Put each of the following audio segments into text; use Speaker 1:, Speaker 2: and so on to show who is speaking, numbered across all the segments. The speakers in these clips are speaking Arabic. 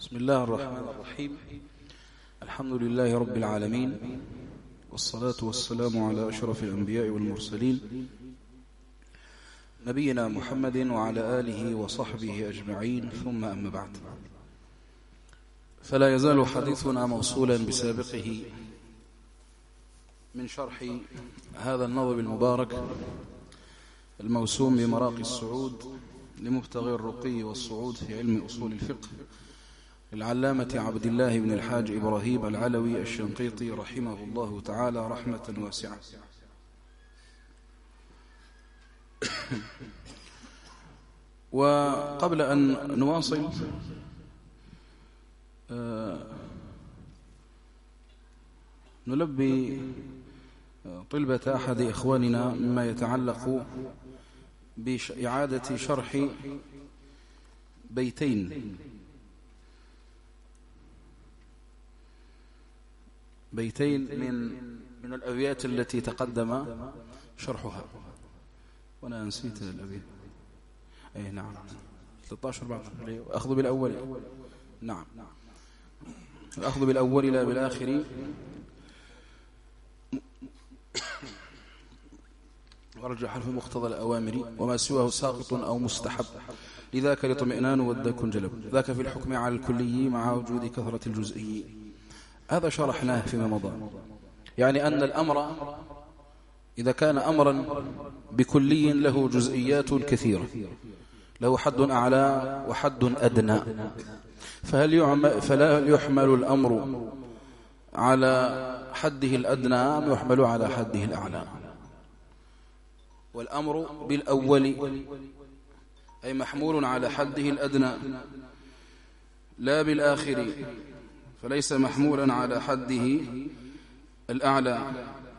Speaker 1: بسم الله الرحمن الرحيم. الحمد لله رب العالمين، والصلاة والسلام على أشرف الأنبياء والمرسلين نبينا محمد وعلى آله وصحبه أجمعين، ثم أما بعد. فلا يزال حديثنا موصولا بسابقه من شرح هذا النظم المبارك الموسوم بمراقي الصعود لمبتغي الرقي والصعود في علم أصول الفقه للعلامة عبد الله بن الحاج إبراهيم العلوي الشنقيطي رحمه الله تعالى رحمة واسعة. وقبل أن نواصل نلبي طلبة أحد إخواننا مما يتعلق بإعادة شرح بيتين من الأبيات التي تقدم شرحها. وأنا نسيت الأبيات. أي نعم 13 بعد. أخذ بالأول. نعم الأخذ بالأول لا بالآخر، ورجح في مقتضى الأوامر، وما سواه ساقط أو مستحب، لذاك الاطمئنان والدك جلب، ذاك في الحكم على الكلي مع وجود كثرة الجزئي. هذا شرحناه فيما مضى، يعني أن الأمر إذا كان أمرا بكلي له جزئيات كثيرة، له حد أعلى وحد أدنى، فلا يحمل الأمر على حده الأدنى أم يحمل على حده الأعلى؟ والأمر بالأول أي محمول على حده الأدنى لا بالآخر، فليس محمولا على حده الأعلى.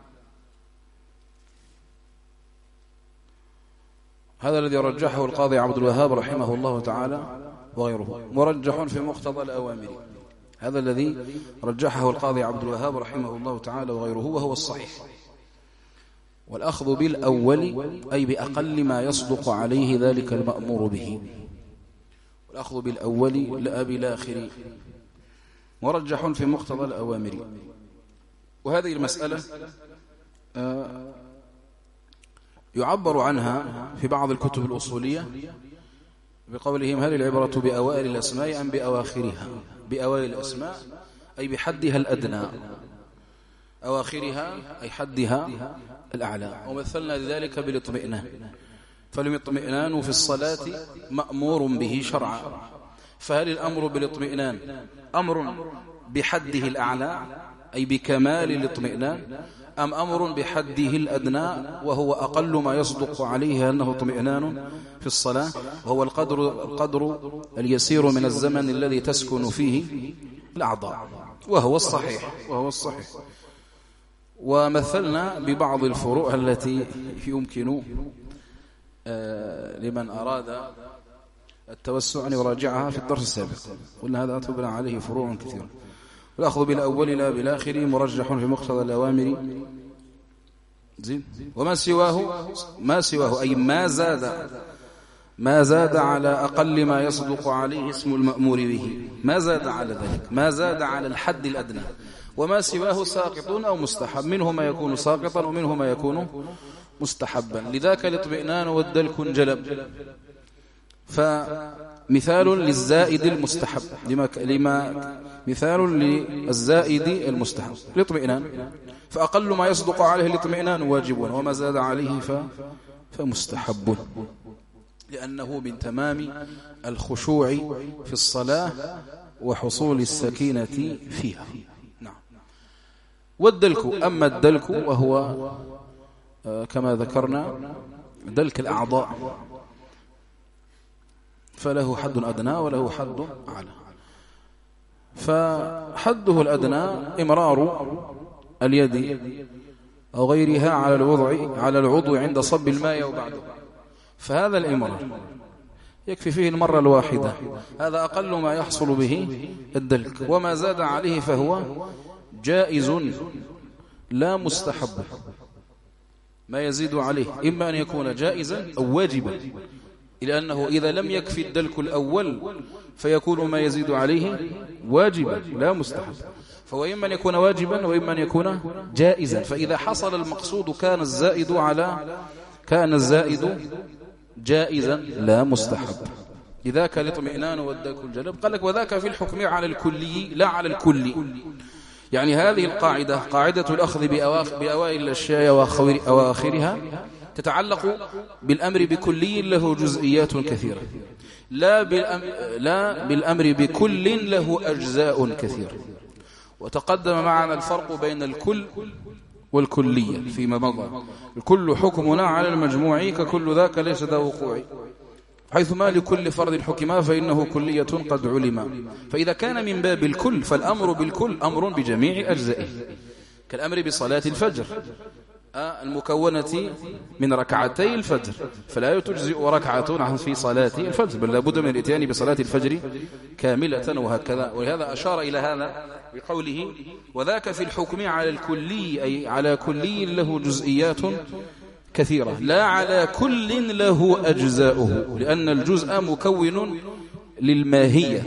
Speaker 1: هذا الذي رجحه القاضي عبد الوهاب رحمه الله تعالى وغيره، مرجح في مقتضى الأوامر. هذا الذي رجحه القاضي عبد الوهاب رحمه الله تعالى وغيره، وهو الصحيح. والأخذ بالأول أي بأقل ما يصدق عليه ذلك المأمور به، والأخذ بالأول لا بالآخر، مرجح في مقتضى الأوامر. وهذه المسألة يعبر عنها في بعض الكتب الأصولية بقولهم: هل العبرة بأوائل الأسماء أم بأواخرها؟ بأوائل الأسماء أي بحدها الأدنى، أواخرها أي حدها الأعلى. ومثلنا ذلك بالاطمئنان، فالاطمئنان في الصلاة مأمور به شرعا، فهل الأمر بالاطمئنان أمر بحده الأعلى أي بكمال الاطمئنان، أم أمر بحده الأدنى وهو أقل ما يصدق عليه أنه اطمئنان في الصلاة، وهو القدر اليسير من الزمن الذي تسكن فيه الأعضاء، وهو الصحيح. ومثلنا ببعض الفروع التي يمكن لمن أراد التوسع أن يراجعها في الدرس السابق، قلنا هذا تبنى عليه فروع كثيرة. والأخذ بالأول لا بالآخر مرجح في مقتضى الأوامر. زين. وما سواه أي ما زاد على أقل ما يصدق عليه اسم المأمور به، ما زاد على ذلك، ما زاد على الحد الأدنى. وما سواه ساقط أو مستحب، منه ما يكون ساقطا ومنه ما يكون مستحبا، لذاك الاطمئنان والدلك جلب. فمثال للزائد المستحب، مثال للزائد المستحب الاطمئنان، فأقل ما يصدق عليه الاطمئنان واجب، وما زاد عليه فمستحب، لأنه من تمام الخشوع في الصلاة وحصول السكينة فيها. نعم. والدلك، أما الدلك وهو كما ذكرنا دلك الأعضاء، فله حد أدنى وله حد أعلى. فحده الأدنى إمرار اليد أو غيرها على العضو عند صب الماء وبعده، فهذا الإمرار يكفي فيه المرة الواحدة، هذا أقل ما يحصل به الدلك. وما زاد عليه فهو جائز لا مستحب، ما يزيد عليه إما أن يكون جائزا أو واجبا، لأنه إذا لم يكفي الدلك الأول فيكون ما يزيد عليه واجبا لا مستحب، فهو إما أن يكون واجبا وإما أن يكون جائزا. فإذا حصل المقصود كان الزائد جائزا لا مستحب. لذاك الاطمئنان والدك الجلب. قال لك وذاك في الحكم على الكلي لا على الكلي. يعني هذه القاعدة قاعدة الأخذ بأوائل الأشياء وأواخرها تتعلق بالأمر بكلي له جزئيات كثيرة، لا بالأمر بكل له أجزاء كثيرة. وتقدم معنا الفرق بين الكل والكلية فيما مضى. الكل حكمنا على المجموع ككل ذاك ليس ذا وقوع، حيثما لكل فرد حكما فإنه كلية قد علم. فإذا كان من باب الكل فالأمر بالكل أمر بجميع أجزائه، كالأمر بصلاة الفجر المكونة من ركعتي الفجر، فلا تجزئ ركعة في صلاة الفجر، بل لابد من الاتيان بصلاة الفجر كاملة وهكذا. ولهذا أشار إلى هذا بقوله وذاك في الحكم على الكلي، أي على كلي له جزئيات كثيرة لا على كل له أجزاؤه، لأن الجزء مكون للماهية.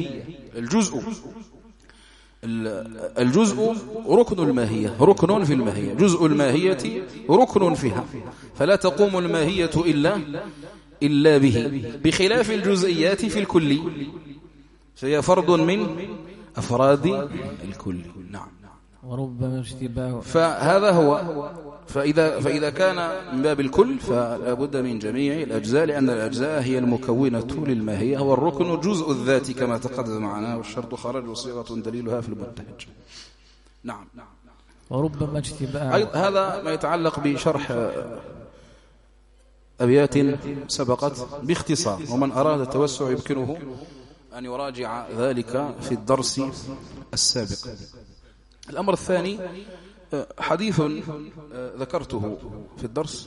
Speaker 1: الجزء ركن الماهية، ركن في الماهية، جزء الماهية ركن فيها، فلا تقوم الماهية إلا به، بخلاف الجزئيات في الكل فهي فرد من أفراد الكل. نعم.
Speaker 2: وربما اشتباه.
Speaker 1: فهذا هو. فإذا كان من باب الكل فلا بد من جميع الأجزاء، لأن الأجزاء هي المكونة للماهية، هو الركن جزء الذات كما تقدم معنا، والشرط خرج وصيغة دليلها في المنتهج. نعم.
Speaker 2: وربما اشتباه.
Speaker 1: هذا ما يتعلق بشرح أبيات سبقت باختصار، ومن أراد التوسع يمكنه أن يراجع ذلك في الدرس السابق. الأمر الثاني حديث ذكرته في الدرس،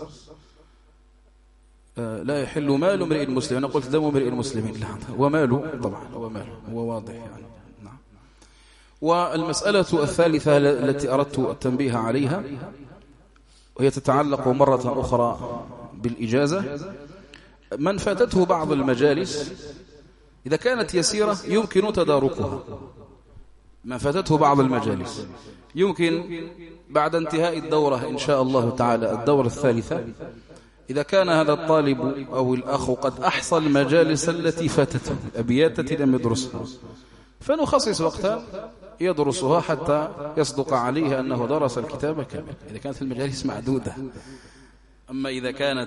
Speaker 1: لا يحل مال امرئ مسلم. أنا قلت دم امرئ مسلم، لا وماله طبعا هو واضح يعني. نعم. والمسألة الثالثة التي أردت التنبيه عليها وهي تتعلق مرة أخرى بالإجازة. من فاتته بعض المجالس إذا كانت يسيرة يمكن تداركها، من فاتته بعض المجالس يمكن بعد انتهاء الدورة إن شاء الله تعالى الدورة الثالثة، إذا كان هذا الطالب أو الأخ قد أحصى المجالس التي فاتته أبيات لم يدرسها، فنخصص وقتا يدرسها حتى يصدق عليه أنه درس الكتاب كامل، إذا كانت المجالس معدودة. أما إذا كانت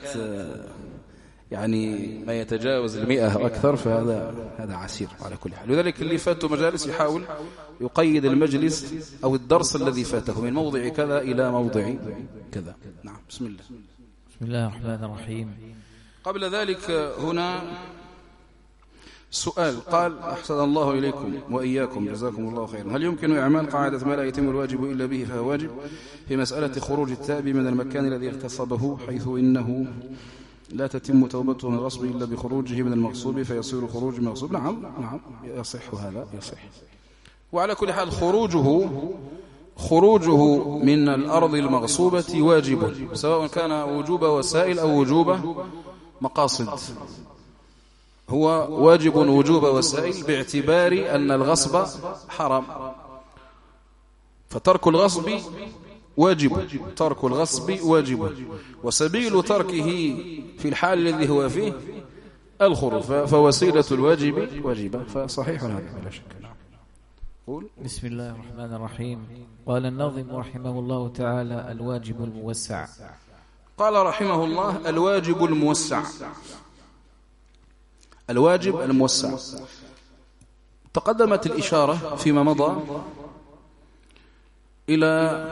Speaker 1: يعني ما يتجاوز 100 وأكثر فهذا عسير على كل حال. لذلك اللي فاته مجالس يحاول يقيد المجلس أو الدرس الذي فاته من موضع كذا إلى موضع كذا. نعم. بسم
Speaker 2: الله الرحمن الرحيم.
Speaker 1: قبل ذلك هنا سؤال. قال أحسن الله إليكم وإياكم جزاكم الله خيرا، هل يمكن إعمال قاعدة ما لا يتم الواجب إلا به فهو واجب في مسألة خروج التائب من المكان الذي اغتصبه، حيث إنه لا تتم توبته من الغصب إلا بخروجه من المغصوب فيصير خروج المغصوب؟ نعم يصح، هذا يصح. وعلى كل حال خروجه من الأرض المغصوبة واجب، سواء كان وجوب وسائل أو وجوب مقاصد، هو واجب وجوب وسائل باعتبار أن الغصب حرام، فترك الغصب واجب، ترك الغصب واجب، وسبيل تركه في الحال الذي هو فيه الخروج، فوسيلة الواجب واجبة، فصحيح هذا بلا شك. قول.
Speaker 2: بسم الله الرحمن الرحيم. قال الناظم رحمه الله تعالى الواجب الموسع.
Speaker 1: قال رحمه الله الواجب الموسع. الواجب الموسع تقدمت الإشارة فيما مضى إلى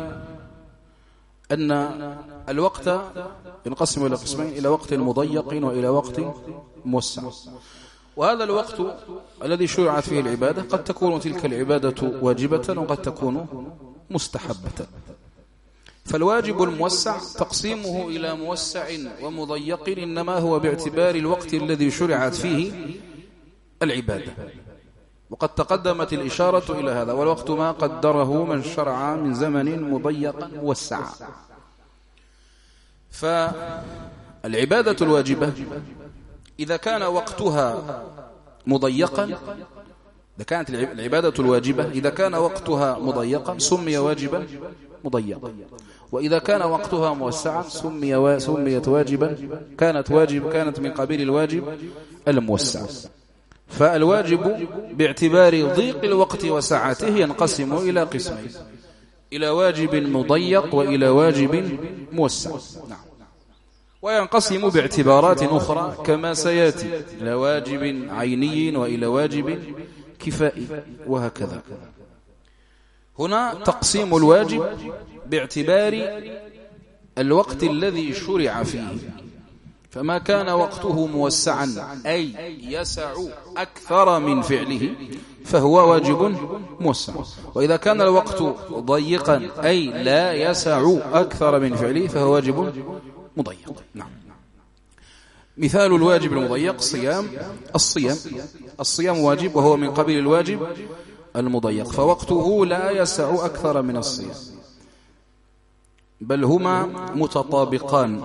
Speaker 1: أن الوقت ينقسم إلى قسمين، إلى وقت مضيق وإلى وقت موسع. وهذا الوقت الذي شرعت فيه العبادة قد تكون تلك العبادة واجبة وقد تكون مستحبة. فالواجب الموسع تقسيمه إلى موسع ومضيق إنما هو باعتبار الوقت الذي شرعت فيه العبادة، وقد تقدمت الإشارة إلى هذا، والوقت ما قدره من شرع من زمن مضيق موسع. فالعبادة الواجبة إذا كان وقتها مضيقا، إذا كانت العبادة الواجبة إذا كان وقتها مضيقا سمي واجبا مضيقا، وإذا كان وقتها موسعا سميت واجبا، كانت من قبيل الواجب الموسع. فالواجب باعتبار ضيق الوقت وسعته ينقسم إلى قسمين: إلى واجب مضيق وإلى واجب موسع. نعم. وينقسم باعتبارات أخرى كما سيأتي إلى واجب عيني وإلى واجب كفائي وهكذا. هنا تقسيم الواجب باعتبار الوقت الذي شرع فيه، فما كان وقته موسعا أي يسع أكثر من فعله فهو واجب موسع، وإذا كان الوقت ضيقا أي لا يسع أكثر من فعله فهو واجب مضيق. نعم. مثال الواجب المضيق الصيام واجب وهو من قبيل الواجب المضيق، فوقته لا يسع أكثر من الصيام، بل هما متطابقان،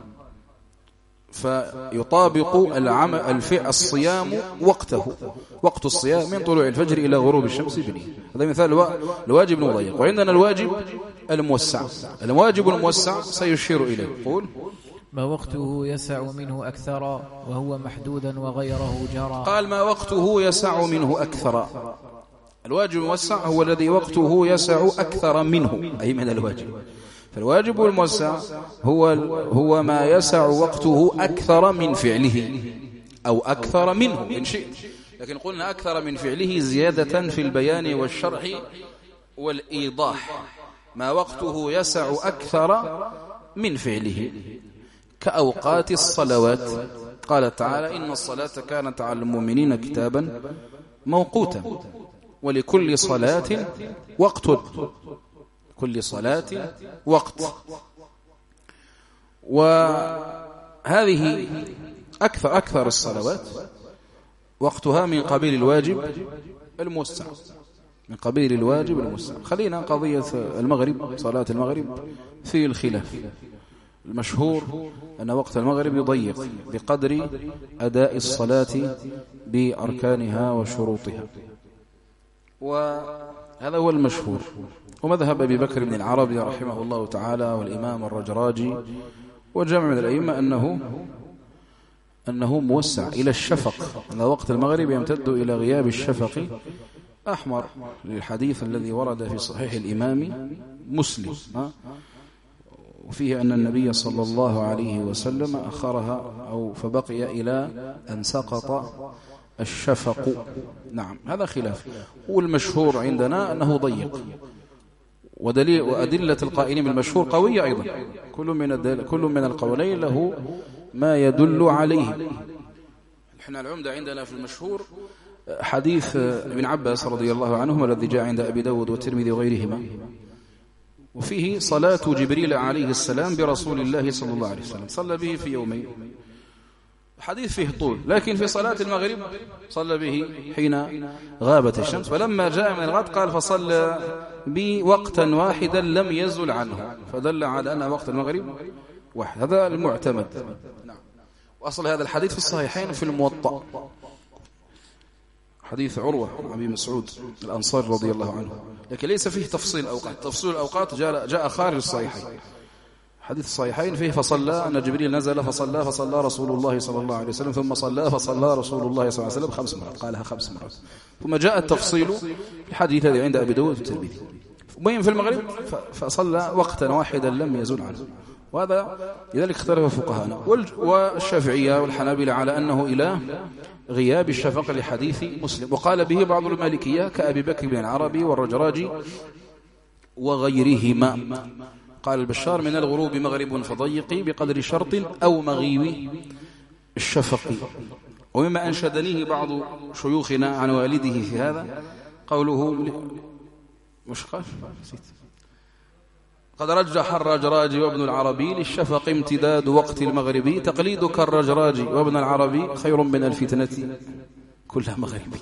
Speaker 1: فيطابق الصيام وقته، وقت الصيام من طلوع الفجر إلى غروب الشمس بنيه. هذا مثال الواجب المضيق. وعندنا الواجب الموسع. الواجب الموسع سيشير إليه. قول:
Speaker 2: ما وقته يسع منه أكثر وهو محدودا وغيره جرى.
Speaker 1: قال: ما وقته يسع منه أكثر. الواجب الموسع هو الذي وقته يسع أكثر منه، أي من الواجب. فالواجب الموسع هو ما يسع وقته أكثر من فعله أو أكثر منه إن شئت، لكن قلنا أكثر من فعله زيادة في البيان والشرح والإيضاح. ما وقته يسع أكثر من فعله كأوقات الصلوات. قال تعالى: إن الصلاة كانت على المؤمنين كتابا موقوتا، ولكل صلاة وقت، كل صلاة وقت. وهذه أكثر الصلوات وقتها من قبيل الواجب الموسع، من قبيل الواجب الموسع. خلينا قضية المغرب، صلاة المغرب في الخلاف. المشهور أن وقت المغرب يضيق بقدر أداء الصلاة بأركانها وشروطها، وهذا هو المشهور. ومذهب أبي بكر بن العربي رحمه الله تعالى والإمام الرجراجي وجمع من الأئمة أنه موسع إلى الشفق، أن وقت المغرب يمتد إلى غياب الشفق أحمر، للحديث الذي ورد في صحيح الإمام مسلم، وفيه أن النبي صلى الله عليه وسلم أخرها أو فبقي إلى أن سقط الشفق. نعم، هذا خلاف. والمشهور عندنا أنه ضيق، وأدلة القائلين بالمشهور قوية أيضا. كل من القولين له ما يدل عليه. نحن العمدة عندنا في المشهور حديث ابن عباس رضي الله عنهما الذي جاء عند أبي داود والترمذي وغيرهما، وفيه صلاة جبريل عليه السلام برسول الله صلى الله عليه وسلم، صلى به في يومين. حديث فيه طول، لكن في صلاة المغرب صلى به حين غابت الشمس، فلما جاء من الغد قال: فصلى بي وقتا واحدا لم يزل عنه، فدل على أن وقت المغرب واحد. هذا المعتمد. نعم. وأصل هذا الحديث في الصحيحين في الموطأ، حديث عروة عن أبي مسعود الأنصاري رضي الله عنه، لكن ليس فيه تفصيل أوقات. تفصيل الأوقات جاء خارج الصحيحين. حديث الصحيحين فيه فصلى أن جبريل نزل فصلى رسول الله صلى الله عليه وسلم، ثم فصلى رسول الله صلى الله عليه وسلم 5 مرات، قالها 5 مرات. ثم جاء التفصيل في الحديث الذي عند أبي داود والترمذي. وين في المغرب فصلى وقتا واحدا لم يزل عنه. وهذا لذلك اختلف فقهاءنا والشافعية والحنابلة على أنه إلى غياب الشفق لحديث مسلم، وقال به بعض المالكية كأبي بكر بن العربي والرجراجي وغيرهما. قال البشار: من الغروب مغرب فضيقي بقدر شرط أو مغيب الشفق. ومما أنشدنيه بعض شيوخنا عن والده في هذا قوله قد رجح الرجراجي وابن العربي للشفق امتداد وقت المغرب، تقليدك الرجراجي وابن العربي خير من الفتنة كلها مغربي.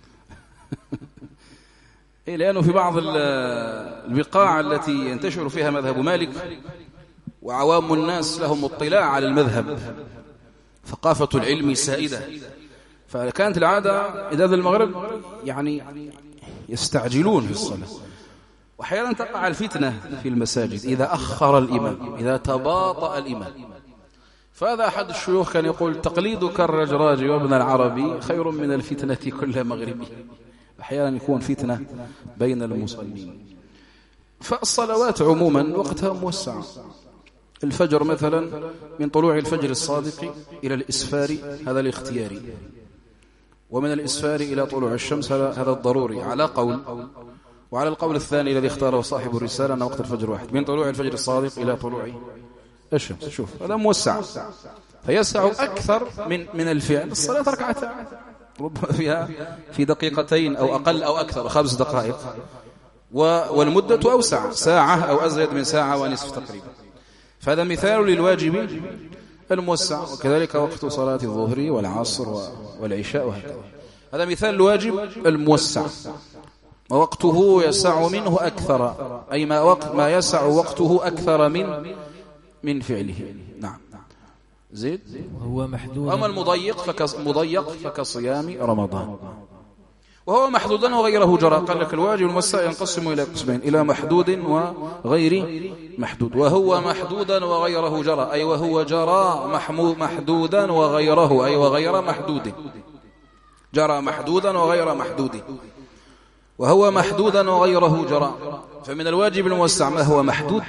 Speaker 1: لأنه في بعض البقاع التي ينتشر فيها مذهب مالك وعوام الناس لهم اطلاع على المذهب، ثقافة العلم سائدة. فكانت العادة إذا ذا المغرب يعني يستعجلون في الصلاة، وأحيانا تقع الفتنة في المساجد إذا أخر الإمام، إذا تباطأ الإمام. فهذا أحد الشيوخ كان يقول: تقليدك الرجراج وابن العربي خير من الفتنة كل مغربي. أحيانا يكون فتنة بين المصلين. فالصلوات عموما وقتها موسع. الفجر مثلا من طلوع الفجر الصادق إلى الإسفار هذا الاختياري، ومن الإسفار إلى طلوع الشمس هذا الضروري على قول، وعلى القول الثاني الذي اختاره صاحب الرسالة أن وقت الفجر واحد، من طلوع الفجر الصادق إلى طلوع الشمس. شوف هذا موسع، فيسع أكثر من الفعل. الصلاة ركعتين ربما فيها في دقيقتين أو أقل أو أكثر 5 دقائق، والمدة أوسع، ساعة أو أزيد من ساعة ونصف تقريبا. فهذا مثال للواجب الموسع. وكذلك وقت صلاة الظهر والعصر والعشاء وهكذا، هذا مثال الواجب الموسع، ووقته يسع منه أكثر، أي ما يسع وقته أكثر من فعله. نعم زيد.
Speaker 2: وهو محدود.
Speaker 1: أما المضيق فكصيام رمضان، وهو محدودا وغيره جرى. قال لك الواجب الموسع ينقسم إلى قسمين: إلى محدود وغير محدود. وهو محدودا وغيره جرى، أي وهو جرى محدودا وغيره، أي وغير محدود. جرى محدودا وغير محدود، وهو محدودا وغيره جرى. فمن الواجب الموسع ما هو محدود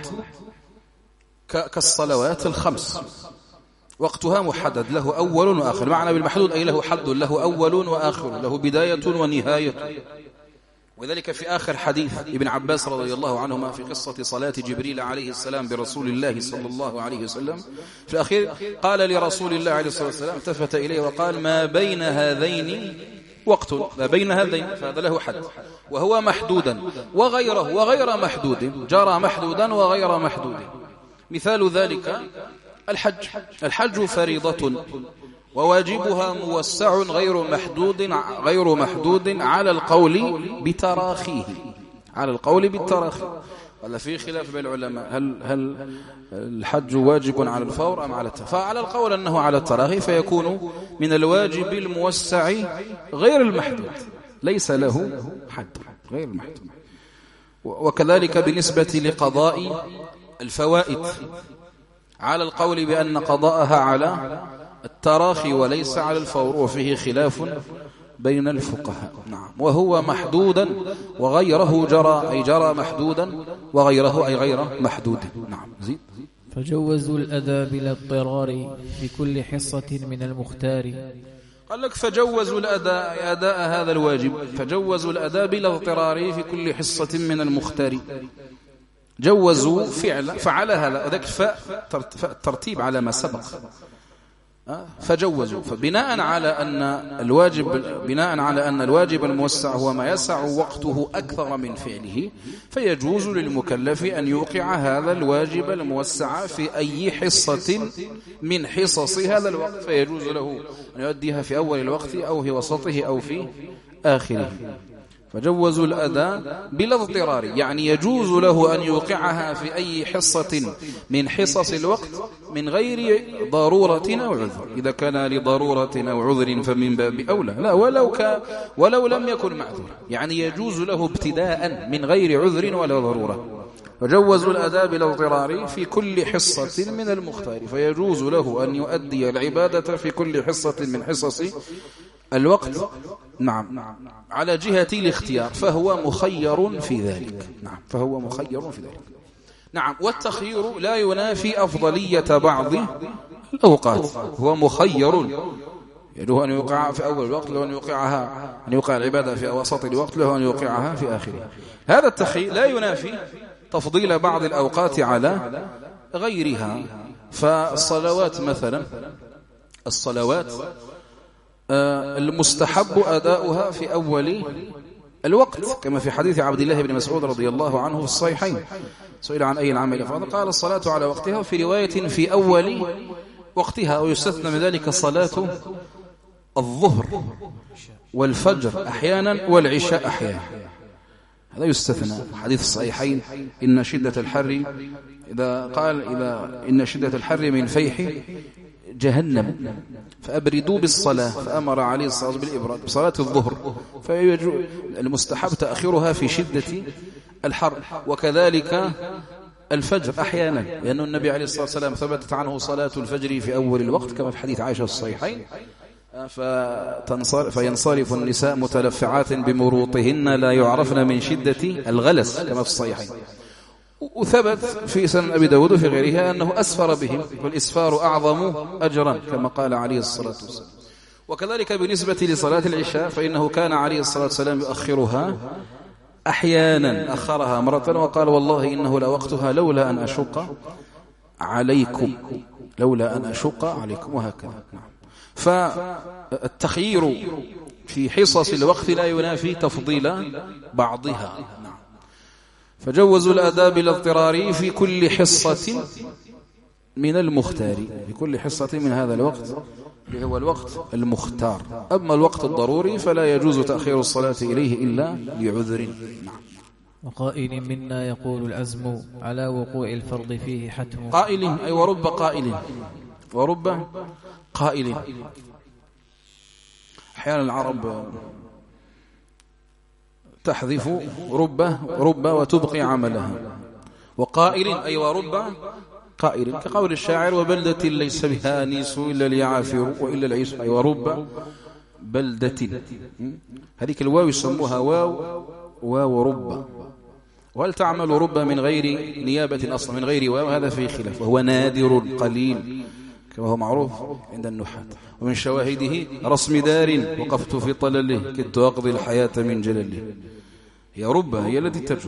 Speaker 1: كالصلوات الخمس، وقتها محدد، له أول وآخر. معنى بالمحدود أي له حد، له أول وآخر، له بداية ونهاية. وذلك في آخر حديث ابن عباس رضي الله عنهما في قصة صلاة جبريل عليه السلام برسول الله صلى الله عليه وسلم، في الأخير قال لرسول الله عليه الصلاة والسلام، التفت إليه وقال: ما بين هذين وقت، ما بين هذين، فهذا له حد. وهو محدودا وغير محدود، جرى محدودا وغير محدود. مثال ذلك الحج فريضة وواجبها موسع غير محدود على القول بتراخيه، على القول بالتراخي. ولا في خلاف بين العلماء هل الحج واجب على الفور أم على التراخي؟ فعلى القول أنه على التراخي، فيكون من الواجب الموسع غير المحدود، ليس له حد، غير المحدود. وكذلك بالنسبة لقضاء الفوائد، على القول بأن قضاءها على التراخي وليس على الفور، وفيه خلاف بين الفقهاء. نعم. وهو محدودا وغيره جرى، أي جرى محدودا وغيره أي غير محدود. نعم زيد.
Speaker 2: فجوزوا الأداء بلا اضطرار في كل حصة من المختار.
Speaker 1: قال لك فجوزوا أداء هذا الواجب، فجوزوا الأداء بلا اضطرار في كل حصة من المختار. جوزوا فعلها ذاك الترتيب على ما سبق. فجوزوا، فبناء على أن الواجب الموسع هو ما يسع وقته أكثر من فعله، فيجوز للمكلف أن يوقع هذا الواجب الموسع في أي حصة من حصص هذا الوقت، فيجوز له أن يؤديها في أول الوقت أو في وسطه أو في آخره. فجوزوا الأداء بلا اضطرار، يعني يجوز له أن يوقعها في أي حصة من حصص الوقت من غير ضرورة أو عذر. إذا كان لضرورة أو عذر فمن باب أولى، لا ولو لم يكن معذور، يعني يجوز له ابتداء من غير عذر ولا ضرورة. فجوزوا الأداء بلا اضطرار في كل حصة من المختار، فيجوز له أن يؤدي العبادة في كل حصة من حصص الوقت. نعم على جهة الاختيار، فهو مخير في ذلك. نعم فهو مخير في ذلك. نعم. والتخيير لا ينافي أفضلية بعض الأوقات، هو مخير، له أن يوقع في أول الوقت، له أن يوقع العبادة في وسط الوقت، له أن يوقعها في آخره. هذا التخيير لا ينافي تفضيل بعض الأوقات على غيرها. فالصلوات مثلا، الصلوات المستحب أداؤها في أول الوقت، كما في حديث عبد الله بن مسعود رضي الله عنه في الصحيحين، سئل عن أي العمل أفضل قال الصلاة على وقتها، في رواية في أول وقتها، ويستثنى من ذلك صلاة الظهر والفجر أحيانا والعشاء أحيانا، هذا يستثنى. حديث الصحيحين إن شدة الحر إذا إن شدة الحر من فيح جهنم فأبردوا بالصلاة، فأمر عليه الصلاة والسلام بالإبراد بصلاة الظهر، فالمستحب تأخيرها في شدة الحر. وكذلك الفجر أحيانا، لأن النبي عليه الصلاة والسلام ثبتت عنه صلاة الفجر في أول الوقت كما في حديث عائشة الصحيحين، فينصرف النساء متلفعات بمروطهن لا يعرفن من شدة الغلس كما في الصحيحين. وثبت في سنن أبي داود وفي غيرها أنه أسفر بهم، والإسفار أعظم أجرا كما قال عليه الصلاة والسلام. وكذلك بالنسبة لصلاة العشاء فإنه كان عليه الصلاة والسلام يؤخرها أحيانا، أخرها مرة وقال والله إنه لوقتها لولا أن أشق عليكم، لولا أن أشق عليكم، وهكذا. فالتخيير في حصص الوقت لا ينافي تفضيل بعضها. فجوزوا الأداء بالاضطرار في كل حصة من المختار، في كل حصة من هذا الوقت اللي هو الوقت المختار. أما الوقت الضروري فلا يجوز تأخير الصلاة إليه إلا لعذر.
Speaker 2: وقائل منا يقول العزم على وقوع الفرض فيه حتم.
Speaker 1: قائل أي ورب قائل، ورب قائل. أحيانا العرب تحذف رب وتبقي عملها. وقائل أي ورب قائل، كقول الشاعر وبلدة ليس بها أنيس إلا اليعافر وإلا العيس، أي ورب بلدة. هذيك الواو يسموها واو رب. وهل تعمل رب من غير نيابة أصلا، من غير واو؟ هذا فيه خلاف، وهو نادر قليل كما هو معروف عند النحاة. ومن شواهده رسم دار وقفت في طلله كدت أقضي الحياة من جلله. هي رب هي التي تجر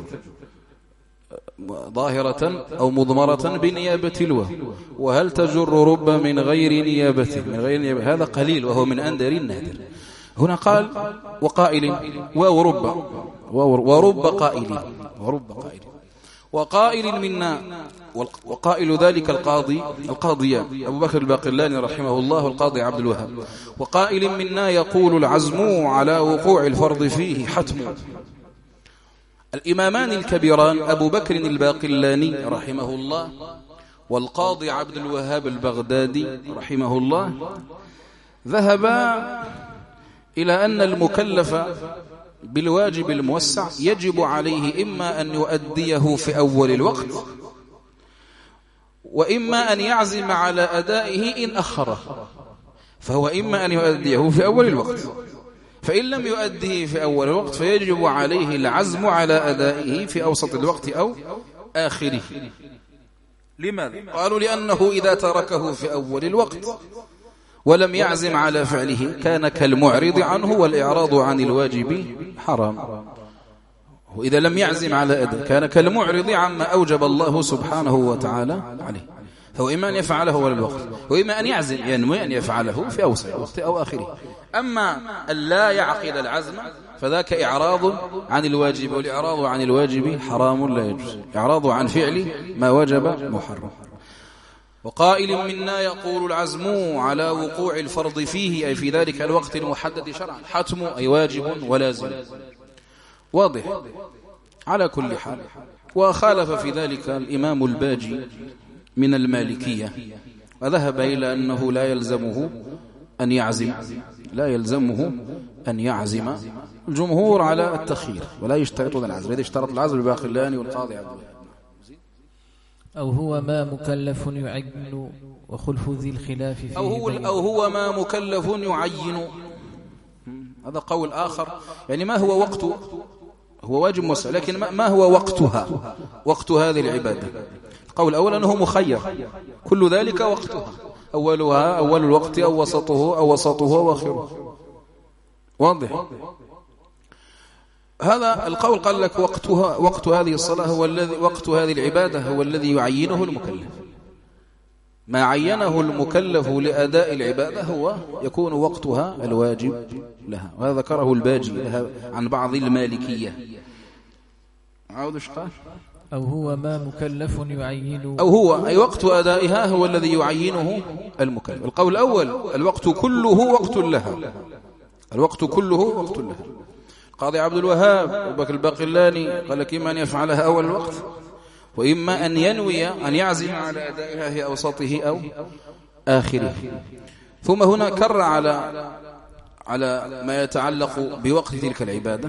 Speaker 1: ظاهرة أو مضمرة بنيابة الواو. وهل تجر رب من غير نيابة؟ من غير نيابة هذا قليل وهو من أندر النادر. هنا قال وقائل ورب قائل، ورب قائل. وقائل منا، وقائل ذلك القاضي أبو بكر الباقلاني رحمه الله والقاضي عبد الوهاب. وقائل منا يقول العزم على وقوع الفرض فيه حتم. الإمامان الكبيران أبو بكر الباقلاني رحمه الله والقاضي عبد الوهاب البغدادي رحمه الله ذهبا إلى أن المكلف بالواجب الموسع يجب عليه إما أن يؤديه في أول الوقت، وإما أن يعزم على أدائه إن أخره. فهو إما أن يؤديه في أول الوقت، فإن لم يؤديه في أول الوقت فيجب عليه العزم على أدائه في أوسط الوقت أو آخره. لماذا؟ قالوا لأنه إذا تركه في أول الوقت ولم يعزم على فعله كان كالمعرض عنه، والإعراض عن الواجب حرام. وإذا لم يعزم على أداء كان كالمعرض عما أوجب الله سبحانه وتعالى عليه. فهو إما أن يفعله أول الوقت، وإما أن يعزم ينوي أن يفعله في أوسط الوقت أو آخره. أما أن لا يعقد العزم فذاك إعراض عن الواجب، والإعراض عن الواجب حرام لا يجوز، إعراض عن فعل ما وجب محرم. وقائل منا يقول العزم على وقوع الفرض فيه أي في ذلك الوقت المحدد شرعا حتم أي واجب ولازم. واضح على كل حال. وخالف في ذلك الإمام الباجي من المالكية، وذهب إلى أنه لا يلزمه أن يعزم، لا يلزمه أن يعزم. الجمهور على التخيير ولا يشترط العزم، إذا اشترط العزم الباقلاني والقاضي عبد الوهاب.
Speaker 2: أو هو ما مكلف يعين وخلف ذي الخلاف فيه،
Speaker 1: أو هو ما مكلف يعين. هذا قول آخر، يعني ما هو وقت، هو واجب موسع لكن ما هو وقتها، وقت هذه العبادة. القول الأول أنه مخير، كل ذلك وقتها، أولها أول الوقت أو وسطه وآخره. واضح. هذا القول قال لك وقتها، وقت هذه الصلاة هو الذي، وقت هذه العبادة هو الذي يعينه المكلف. ما عينه المكلف لأداء العبادة هو يكون وقتها الواجب لها. وهذا ذكره الباجي عن بعض المالكية. عاود قال
Speaker 2: أو هو ما مكلف يعين،
Speaker 1: أو هو أي وقت أدائها هو الذي يعينه المكلف. القول الأول الوقت كله وقت لها، الوقت كله وقت لها. قاضي عبد الوهاب أبو بكر الباقلاني قال لك إما أن يفعلها أول الوقت، وإما أن ينوي أن يعزم على أدائها في أوسطه أو آخره. ثم هنا كر على ما يتعلق بوقت تلك العبادة،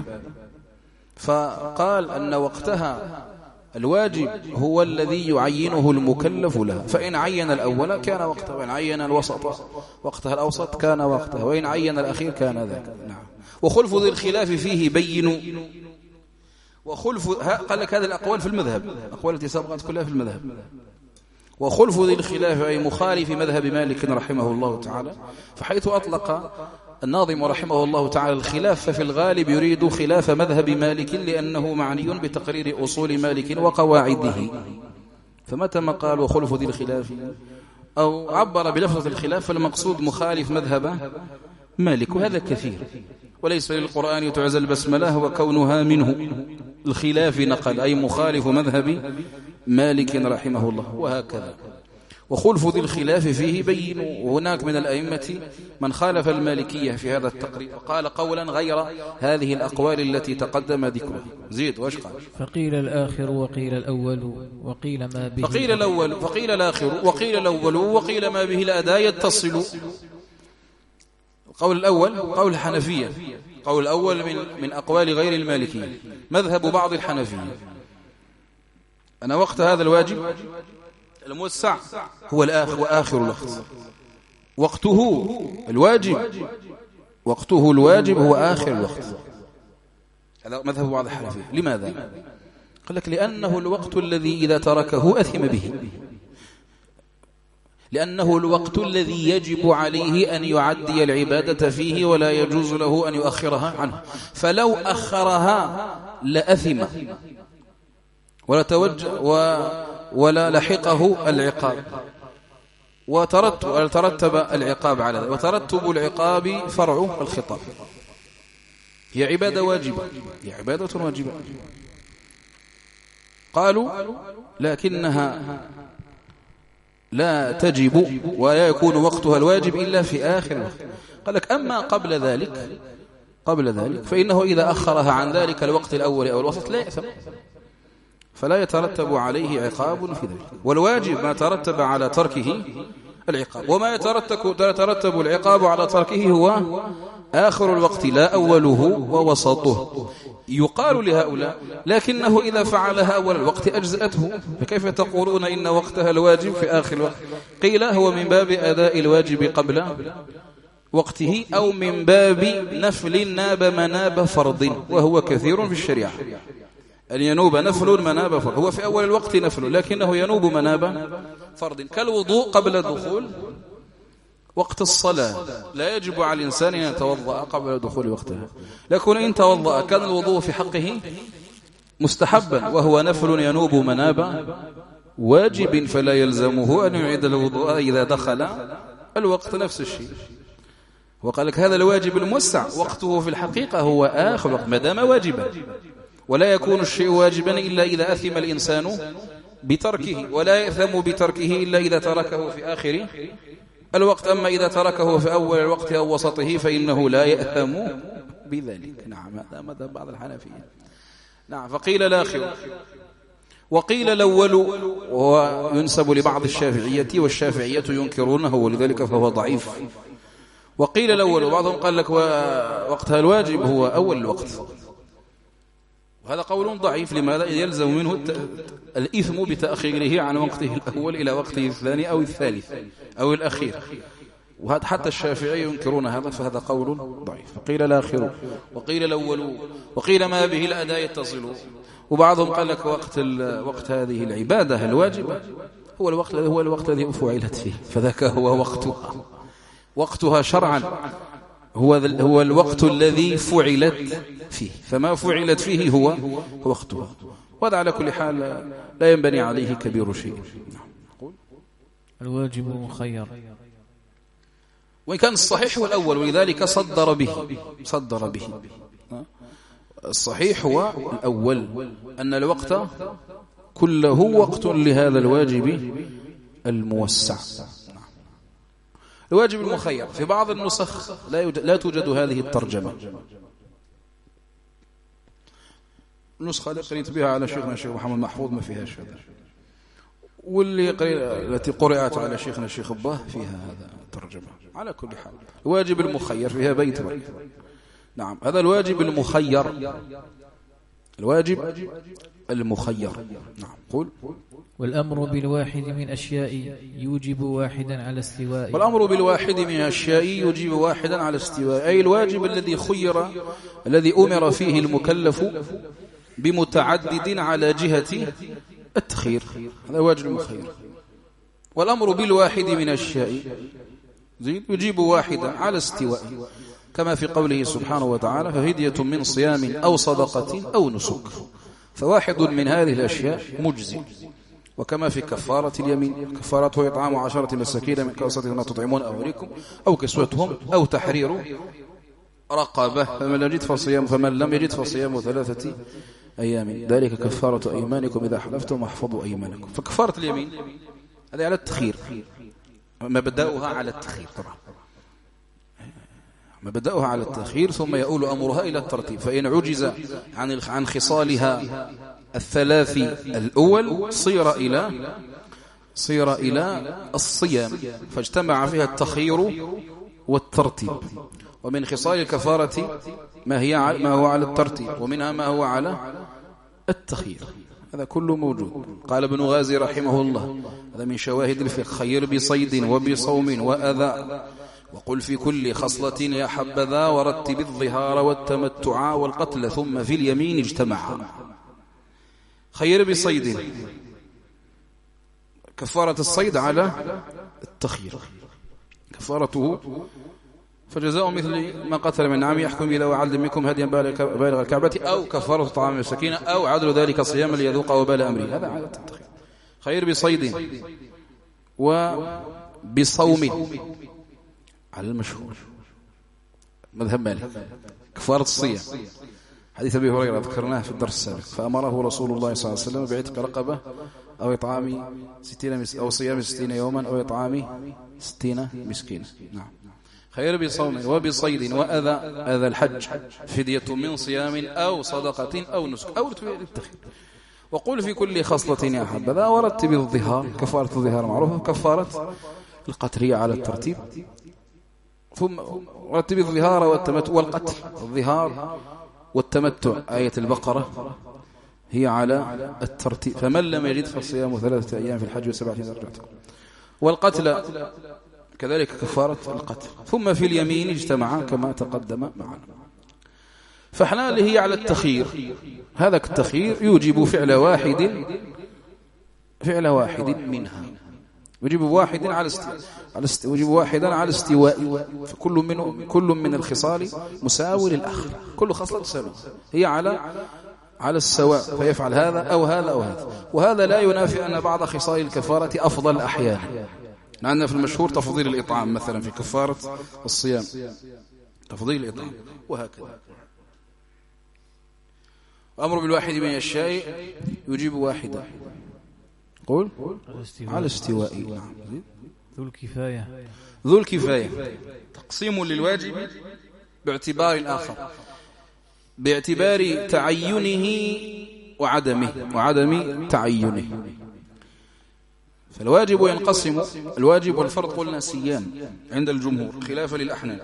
Speaker 1: فقال أن وقتها الواجب هو الذي يعينه المكلف لها، فإن عين الأول كان وقته، وإن عين الوسط وقتها الأوسط كان وقته، وإن عين الأخير كان ذاك. نعم. وخلف ذي الخلاف فيه بين، وخلف قال لك هذه الأقوال في المذهب، الأقوال التي سبقت كلها في المذهب. وخلف ذي الخلاف أي مخالف مذهب مالك رحمه الله تعالى، فحيث أطلق الناظم رحمه الله تعالى الخلاف ففي الغالب يريد خلاف مذهب مالك، لأنه معني بتقرير أصول مالك وقواعده. فمتى ما قال وخلف ذي الخلاف أو عبر بلفظة الخلاف فالمقصود مخالف مذهب مالك، وهذا كثير. وليس للقرآن تعزى البسملة وكونها منه الخلاف نقل، أي مخالف مذهب مالك رحمه الله، وهكذا. وخلف ذي الخلاف فيه بين، وهناك من الأئمة من خالف المالكية في هذا التقرير قال قولا غير هذه الأقوال التي تقدم ذكرها. زيد واش قال؟
Speaker 2: فقيل الآخر وقيل الأول وقيل ما به،
Speaker 1: فقيل الأول فقيل الآخر وقيل الأول وقيل ما به الأداء يتصل. القول الأول قول الحنفية، قول الأول من أقوال غير المالكية، مذهب بعض الحنفية أن وقت هذا الواجب الموسع هو آخر الوقت، وقته الواجب هو آخر الوقت. هذا مذهب بعض الحنفية. لماذا؟ قال لك لأنه الوقت الذي إذا تركه أثم به، لأنه الوقت الذي يجب عليه أن يعدي العبادة فيه ولا يجوز له أن يؤخرها عنه، فلو أخرها لأثم ولا لحقه العقاب، وترتب العقاب على ذلك، وترتب العقاب فرع الخطاب. هي عبادة واجبة، هي عبادة واجبة. قالوا لكنها لا تجب ولا يكون وقتها الواجب إلا في آخر الوقت. قال لك أما قبل ذلك فإنه إذا أخرها عن ذلك الوقت الأول أو الوسط لا يأثم، فلا يترتب عليه عقاب في ذلك. والواجب ما ترتب على تركه العقاب، وما يترتب العقاب على تركه هو آخر الوقت لا أوله ووسطه. يقال لهؤلاء لكنه إذا فعلها أول الوقت أجزأته، فكيف تقولون إن وقتها الواجب في آخر الوقت؟ قيل هو من باب أداء الواجب قبل وقته، أو من باب نفل ناب مناب فرض، وهو كثير في الشريعة أن ينوب نفل مناب فرض. هو في أول الوقت نفل لكنه ينوب مناب فرض، كالوضوء قبل دخول وقت الصلاة. لا يجب على الإنسان أن يتوضأ قبل دخول وقتها، لكن إن توضأ كان الوضوء في حقه مستحبا، وهو نفل ينوب مناب واجب، فلا يلزمه أن يعيد الوضوء إذا دخل الوقت. نفس الشيء. وقال لك هذا الواجب الموسع وقته في الحقيقة هو آخر وقت ما دام واجبا، ولا يكون الشيء واجبا إلا إذا أثم الإنسان بتركه، ولا يأثم بتركه إلا إذا تركه في آخر الوقت. أما إذا تركه في أول الوقت أو وسطه فإنه لا يأثم بذلك. نعم، هذا مذهب بعض الحنفية. نعم. فقيل الآخر وقيل الأول، وهو ينسب لبعض الشافعية، والشافعية ينكرونه ولذلك فهو ضعيف. وقيل الأول، وبعضهم قال لك وقتها الواجب هو أول الوقت، وهذا قول ضعيف. لماذا؟ يلزم منه الإثم بتأخيره عن وقته الأول إلى وقته الثاني أو الثالث أو الأخير، وهذا حتى الشافعي ينكرون هذا، فهذا قول ضعيف. فقيل الآخر وقيل الأول وقيل ما به الأداء يتصل. وبعضهم قال لك وقت هذه العبادة الواجبة هو الوقت الذي فعلت فيه، فذاك هو وقتها شرعا هو الوقت الذي فعلت فيه، فما فعلت فيه هو وقتها. وهذا على كل حال لا ينبني عليه كبير شيء.
Speaker 2: الواجب مخير،
Speaker 1: وإن كان الصحيح هو الأول، ولذلك صدر به. الصحيح هو الأول، أن الوقت كله وقت لهذا الواجب الموسع. الواجب المخير في بعض النسخ لا توجد هذه الترجمة. النسخة اللي قريت بها على شيخنا الشيخ محمد محفوظ ما فيهاش هذا. التي قرأت على شيخنا الشيخ أباه فيها هذا الترجمة. على كل حال الواجب المخير فيها بيت بريد. نعم هذا الواجب المخير، الواجب المخير. نعم قول.
Speaker 2: والأمر بالواحد من أشياء يوجب واحدا على استواء.
Speaker 1: والأمر بالواحد من أشياء يوجب واحدا على استواء، أي الواجب الذي خير، الذي أمر فيه المكلف بمتعدد على جهة التخير، هذا واجب المخير. والأمر بالواحد من أشياء يجيب واحدا على استواء، كما في قوله سبحانه وتعالى ففدية من صيام أو صدقة أو نسك، فواحد من هذه الأشياء مجزي. وكما في كفارة اليمين، كفارته إطعام 10 مساكين من كوسة ما تطعمون أهليكم أو كسوتهم أو تحرير رقبة، فمن لم يجد فصيام 3 أيام، ذلك كفارة أيمانكم إذا حلفتم واحفظوا أيمانكم. فكفارة اليمين هذه على التخير، مبدأها على التخير طبعا، مبدأها على التخير، ثم يؤول أمرها إلى الترتيب. فإن عجز عن خصالها الثلاث الأول صير إلى الصيام، فاجتمع فيها التخير والترتيب. ومن خصال الكفارة ما هو على الترتيب، ومنها ما هو على التخير، هذا كله موجود. قال ابن غازي رحمه الله هذا من شواهد الفقه: خير بصيد وبصوم وأذى، وقل في كل خصلة يا حبذا، ورتب الظهار والتمتع والقتل ثم في اليمين اجتمعا. خير بصيد، كفارة الصيد على التخير، كفارته فجزاء مثل ما قتل من نعم يحكم إذا وعد منكم هديا بالغ الكعبة، أو كفارة طعام مسكين، أو عدل ذلك صياما ليذوق وبال أمره، هذا على التخير. خير بصيد وبصوم على المشهور مذهب مالك، كفارة الصيام، حديث أبي هريرة ذكرناه في الدرس السابق، فأمره رسول الله صلى الله عليه وسلم بعتق رقبة أو إطعام 60 أو صيام 60 يوما أو إطعام 60 مسكينا. نعم. خير بصوم وبصيد وأذى، أذى الحج، فدية من صيام أو صدقة أو نسك أو التخير. وقل في كل خصلة يا حبذا، ورتب الظهار، كفارة الظهار معروفة، كفارة القتل على الترتيب، ثم رتب الظهار والتمتع والقتل. الظهار والتمتع آية البقرة هي على الترتيب، فمن لم يجد فصيام 3 أيام في الحج و7 إذا رجعتكم. والقتل كذلك كفارة القتل. ثم في اليمين اجتمعا كما تقدم معنا. فحنا هي على التخير، هذا التخير يوجب فعل واحد منها، يجب واحدا على استواء، فكل من الخصال مساوي للآخر، كل خصلة تساوي، هي على السواء، فيفعل هذا أو هذا أو هذا. وهذا لا ينافي أن بعض خصال الكفارة أفضل أحيانا، لأن في المشهور تفضيل الإطعام مثلا في كفارة الصيام، تفضيل الإطعام، وهكذا. أمر بالواحد من الشيء يجيب واحدا، قول على استواء. ذو الكفاية تقسيم للواجب باعتبار آخر، باعتبار تعينه وعدم تعينه. فالواجب ينقسم، الواجب والفرض قلنا سيان عند الجمهور خلافا للأحناف.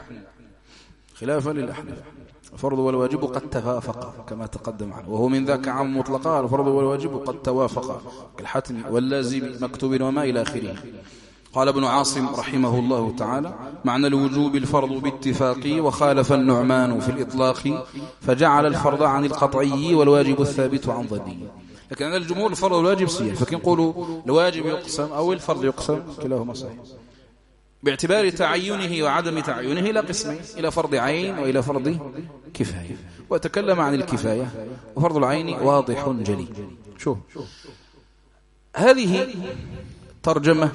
Speaker 1: الفرض والواجب قد توافقا كما تقدم عنه، وهو من ذاك عام مطلقا. الفرض والواجب قد توافقا كالحتم واللازم مكتوب وما إلى آخره. قال ابن عاصم رحمه الله تعالى: معنى الوجوب الفرض باتفاق، وخالف النعمان في الإطلاق، فجعل الفرض عن القطعي والواجب الثابت عن ظني. لكن عند الجمهور الفرض والواجب سيان، فكن يقولوا الواجب يقسم أو الفرض يقسم، كلاهما صحيح، باعتبار تعينه وعدم تعينه إلى قسمين: إلى فرض عين وإلى فرض كفاية. وتكلم عن الكفاية، وفرض العين واضح جلي. شوف هذه ترجمة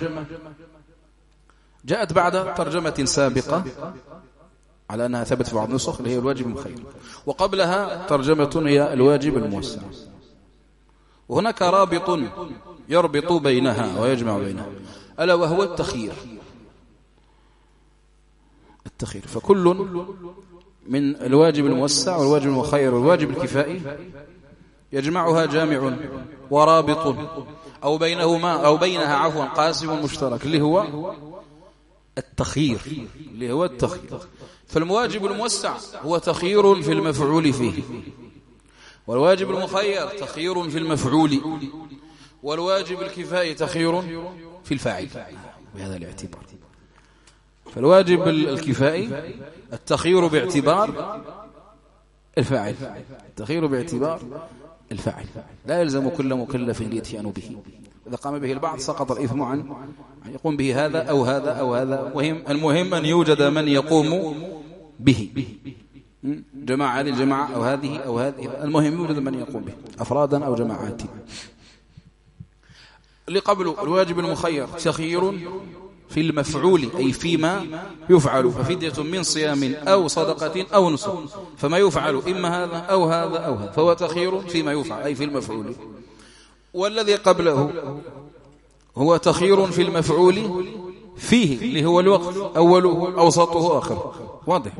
Speaker 1: جاءت بعد ترجمة سابقة على أنها ثبت في بعض النسخ اللي هي الواجب المخير، وقبلها ترجمة هي الواجب الموسع. وهناك رابط يربط بينها ويجمع بينها، ألا وهو التخيير. فكل من الواجب الموسع والواجب المخير والواجب الكفائي يجمعها جامع ورابط أو بينهما أو بينها عفوا قاسم مشترك اللي هو التخيير فالواجب الموسع هو تخيير في المفعول فيه، والواجب المخير تخيير في المفعول، والواجب الكفائي تخيير في الفاعل بهذا الاعتبار. فالواجب الكفائي التخيير باعتبار الفاعل، التخيير باعتبار الفاعل، لا يلزم كل مكلف الاتيان به. إذا قام به البعض سقط الإثم عن يقوم به هذا أو هذا أو هذا، المهم أن يوجد من يقوم به، جماعة للجماعة أو هذه أو هذه، المهم يوجد من يقوم به أفرادا أو جماعات. اللي قبله الواجب المخير تخيير في المفعول أي فيما يفعل، ففدية من صيام أو صدقة أو نسك، فما يفعل إما هذا أو هذا أو هذا، فهو تخيير فيما يفعل أي في المفعول. والذي قبله هو تخيير في المفعول فيه اللي هو الوقت، أوله أوسطه آخره، واضح.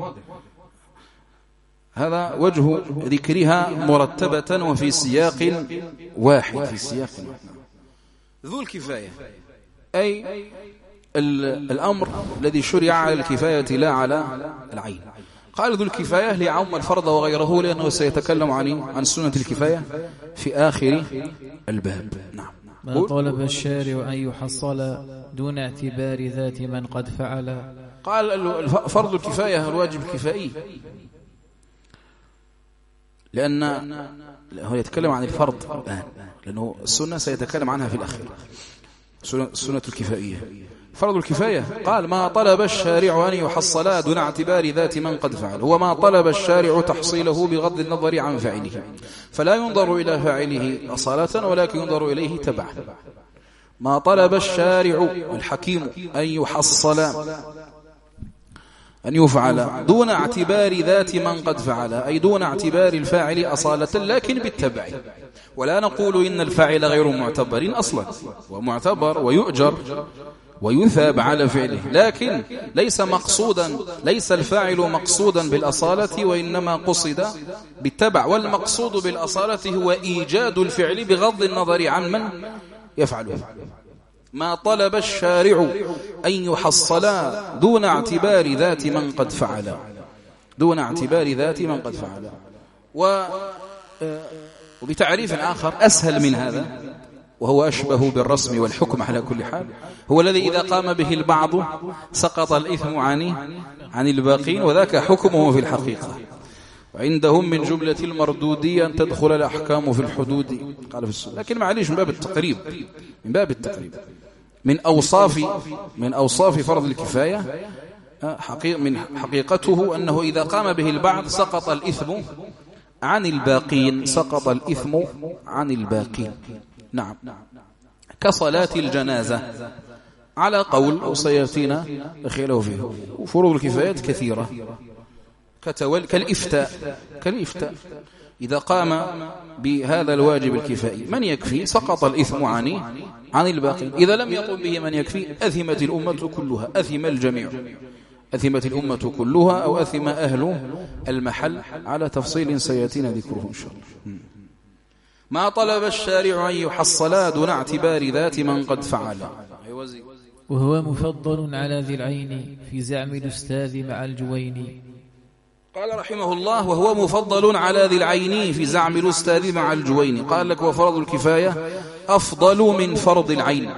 Speaker 1: هذا وجه ذكرها مرتبة وفي سياق واحد، في سياق ذو الكفاية أي الأمر الذي شرع على الكفاية لا على العين. قال ذو الكفاية ليعم الفرض وغيره، لأنه سيتكلم عن سنة الكفاية في آخر الباب. نعم.
Speaker 2: ما طلب الشارع أن يحصل دون اعتبار ذات من قد فعل.
Speaker 1: قال فرض الكفاية الواجب الكفائي، لأن هو يتكلم عن الفرض الآن، لأنه السنة سيتكلم عنها في الأخير، السنة الكفائية. فرض الكفاية قال ما طلب الشارع أن يحصل دون اعتبار ذات من قد فعل، هو ما طلب الشارع تحصيله بغض النظر عن فاعله، فلا ينظر إلى فاعله أصالة ولكن ينظر إليه تبعا. ما طلب الشارع الحكيم أن يحصل أن يفعل دون اعتبار ذات من قد فعل، أي دون اعتبار الفاعل أصالة لكن بالتبع. ولا نقول إن الفاعل غير معتبر أصلا، ومعتبر ويؤجر ويثاب على فعله، لكن ليس الفاعل مقصودا بالأصالة، وإنما قصد بالتبع. والمقصود بالأصالة هو إيجاد الفعل بغض النظر عن من يفعله. ما طلب الشارع أن يحصل دون اعتبار ذات من قد فعل، دون اعتبار ذات من قد فعل. وبتعريف آخر أسهل من هذا وهو أشبه بالرسم والحكم على كل حال، هو الذي إذا قام به البعض سقط الإثم عن الباقين، وذاك حكمه في الحقيقة. وعندهم من جملة المردودية أن تدخل الأحكام في الحدود، قال في السنة. لكن معليش من باب التقريب، من أوصاف فرض الكفاية من حقيقته أنه إذا قام به البعض سقط الإثم عن الباقين، سقط الإثم عن الباقين. نعم. كصلاة الجنازة على قول أو سيأتينا خلاف فيه. وفروض الكفايات كثيرة كالإفتاء إذا قام بهذا الواجب الكفائي من يكفي سقط الإثم عن الباقين. إذا لم يقم به من يكفي أثمت الأمة كلها، أثم الجميع، أثمت الأمة كلها أو أثم أهل المحل، على تفصيل سيأتينا ذكره إن شاء الله. ما طلب الشارع أن يحصل دون اعتبار ذات من قد فعل،
Speaker 2: وهو مفضل على ذي العين في زعم الأستاذ مع الجويني.
Speaker 1: قال رحمه الله وهو مفضل على ذي العين في زعم الأستاذ مع الجويني. قال لك وفرض الكفاية أفضل من فرض العين.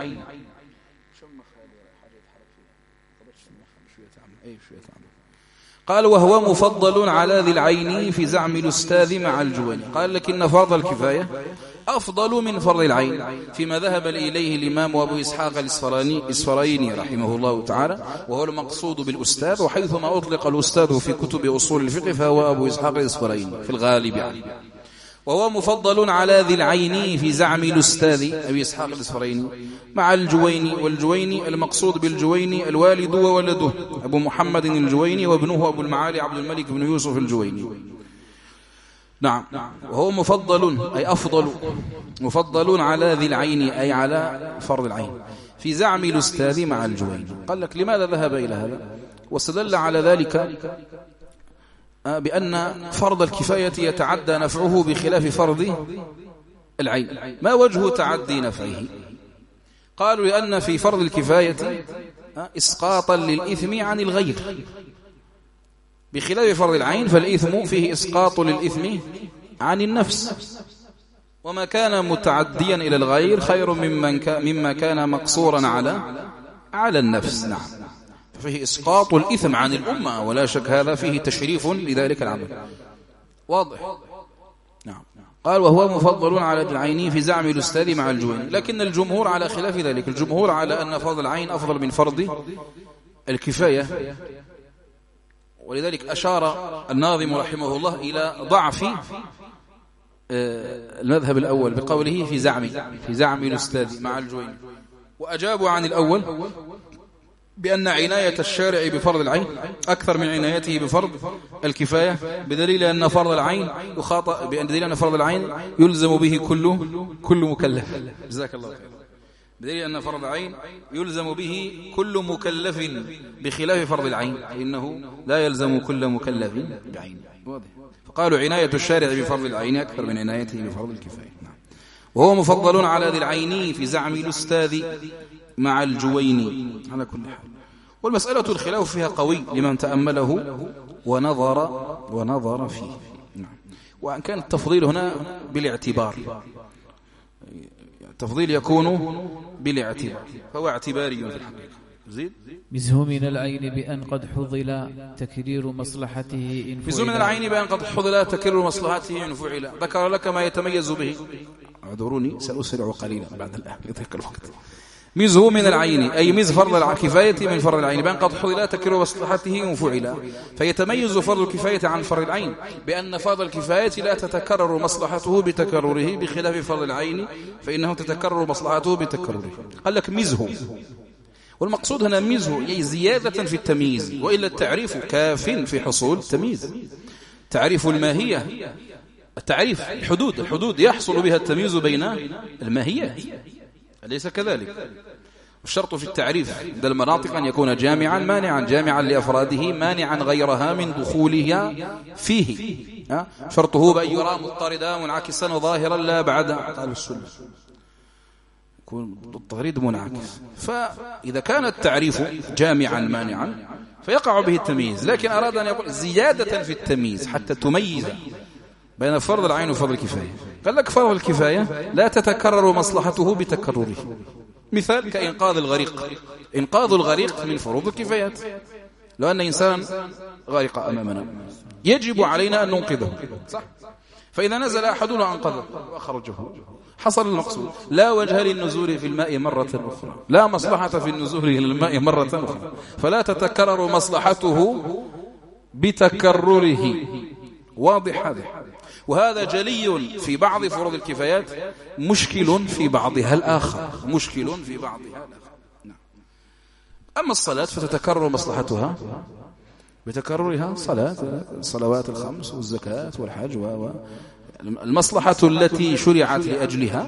Speaker 1: قال وهو مفضل على ذي العين في زعم الأستاذ مع الجويني. قال لك إن فرض الكفاية أفضل من فرض العين فيما ذهب إليه الإمام أبو إسحاق الإسفرايني رحمه الله تعالى، وهو المقصود بالأستاذ، وحيثما أطلق الأستاذ في كتب أصول الفقه فهو أبو إسحاق الإسفرايني في الغالب يعني. وهو مفضل على ذي العين في زعم الأستاذ أبي إسحاق الإسفرايني مع الجويني. والجويني المقصود بالجويني الوالد وولده أبو محمد الجويني وابنه أبو المعالي عبد الملك بن يوسف الجويني. نعم. وهو مفضل أي أفضل، مفضل على ذي العين أي على فرض العين في زعم الأستاذ مع الجويني. قال لك لماذا ذهب إلى هذا؟ واستدل على ذلك بأن فرض الكفاية يتعدى نفعه بخلاف فرض العين ما وجه تعدي نفعه؟ قالوا لأن في فرض الكفاية إسقاطا للإثم عن الغير، بخلاف فرض العين فالإثم فيه إسقاط للإثم عن النفس، وما كان متعديا إلى الغير خير مما كان مقصورا على النفس. نعم، فيه إسقاط الإثم عن الأمة، ولا شك هذا فيه تشريف لذلك العمل. واضح؟ نعم. قال وهو مفضل على العين في زعم الأستاذ مع الجوين، لكن الجمهور على خلاف ذلك، الجمهور على أن فرض العين أفضل من فرض الكفاية، ولذلك أشار الناظم رحمه الله إلى ضعف المذهب الأول بقوله في زعم الأستاذ مع الجوين، وأجابوا عن الأول بأن عناية الشارع بفرض العين أكثر من عنايته بفرض الكفاية، بدليل أن فرض العين بدليل أن فرض العين يلزم به كل مكلف. جزاك الله خير. بدليل أن فرض العين يلزم به كل مكلف بخلاف فرض العين، فإنه لا يلزم كل مكلف بعين. فقالوا عناية الشارع بفرض العين أكثر من عنايته بفرض الكفاية. وهو مفضل على ذي العين في زعم الأستاذ مع الجوين على كل حال. والمسألة الخلاف فيها قوي لمن تأمله ونظر فيه. نعم. وأن كان التفضيل هنا بالاعتبار، التفضيل يكون بالاعتبار، فهو اعتباري في الحقيقة. زيد
Speaker 2: مزه من العين بأن قد حضل تكرير مصلحته إن فعل.
Speaker 1: مزه من العين بأن قد حضل تكرير مصلحته إن فعل. ذكر لك ما يتميز به. اعذروني سأسرع قليلا بعد الآن لذلك الوقت. مزه من العين أي مز فرض الكفاية من فرض العين بأن قد حضل تكرير مصلحته إن فعل. فيتميز فرض الكفاية عن فرض العين بأن فرض الكفاية لا تتكرر مصلحته بتكرره، بخلاف فرض العين فإنه تتكرر مصلحته بتكرره. قال لك مزه، والمقصود هنا مزه أي زيادة في التمييز، وإلا التعريف كاف في حصول التمييز. تعريف الماهية، التعريف الحدود يحصل بها التمييز بين الماهية، أليس كذلك؟ والشرط في التعريف عند المناطق أن يكون جامعا مانعا، جامعا لأفراده مانعا غيرها من دخولها فيه. شرطه بأن يرى مضطردا منعكسا ظاهرا لا بعد قال السنة، يكون التغريد منعكس. فإذا كان التعريف جامعا مانعا فيقع به التمييز، لكن أراد أن يقول زيادة في التمييز حتى تميز بين فرض العين وفرض الكفاية. قال لك فرض الكفاية لا تتكرر مصلحته بتكرره، مثال كإنقاذ الغريق. إنقاذ الغريق من فروض الكفايات، لو أن إنسان غرق أمامنا يجب علينا أن ننقذه، صح؟ فإذا نزل أحدنا أنقذه وأخرجه، حصل المقصود. لا وجه للنزول في الماء مرة أخرى، لا مصلحة في النزول إلى الماء مرة أخرى، فلا تتكرر مصلحته بتكرره. واضح هذا؟ وهذا جلي في بعض فروض الكفايات، مشكل في بعضها الآخر، مشكل في بعضها الآخر. نعم. أما الصلاة فتتكرر مصلحتها بتكررها، الصلوات الخمس والزكاة والحج المصلحة التي شرعت لأجلها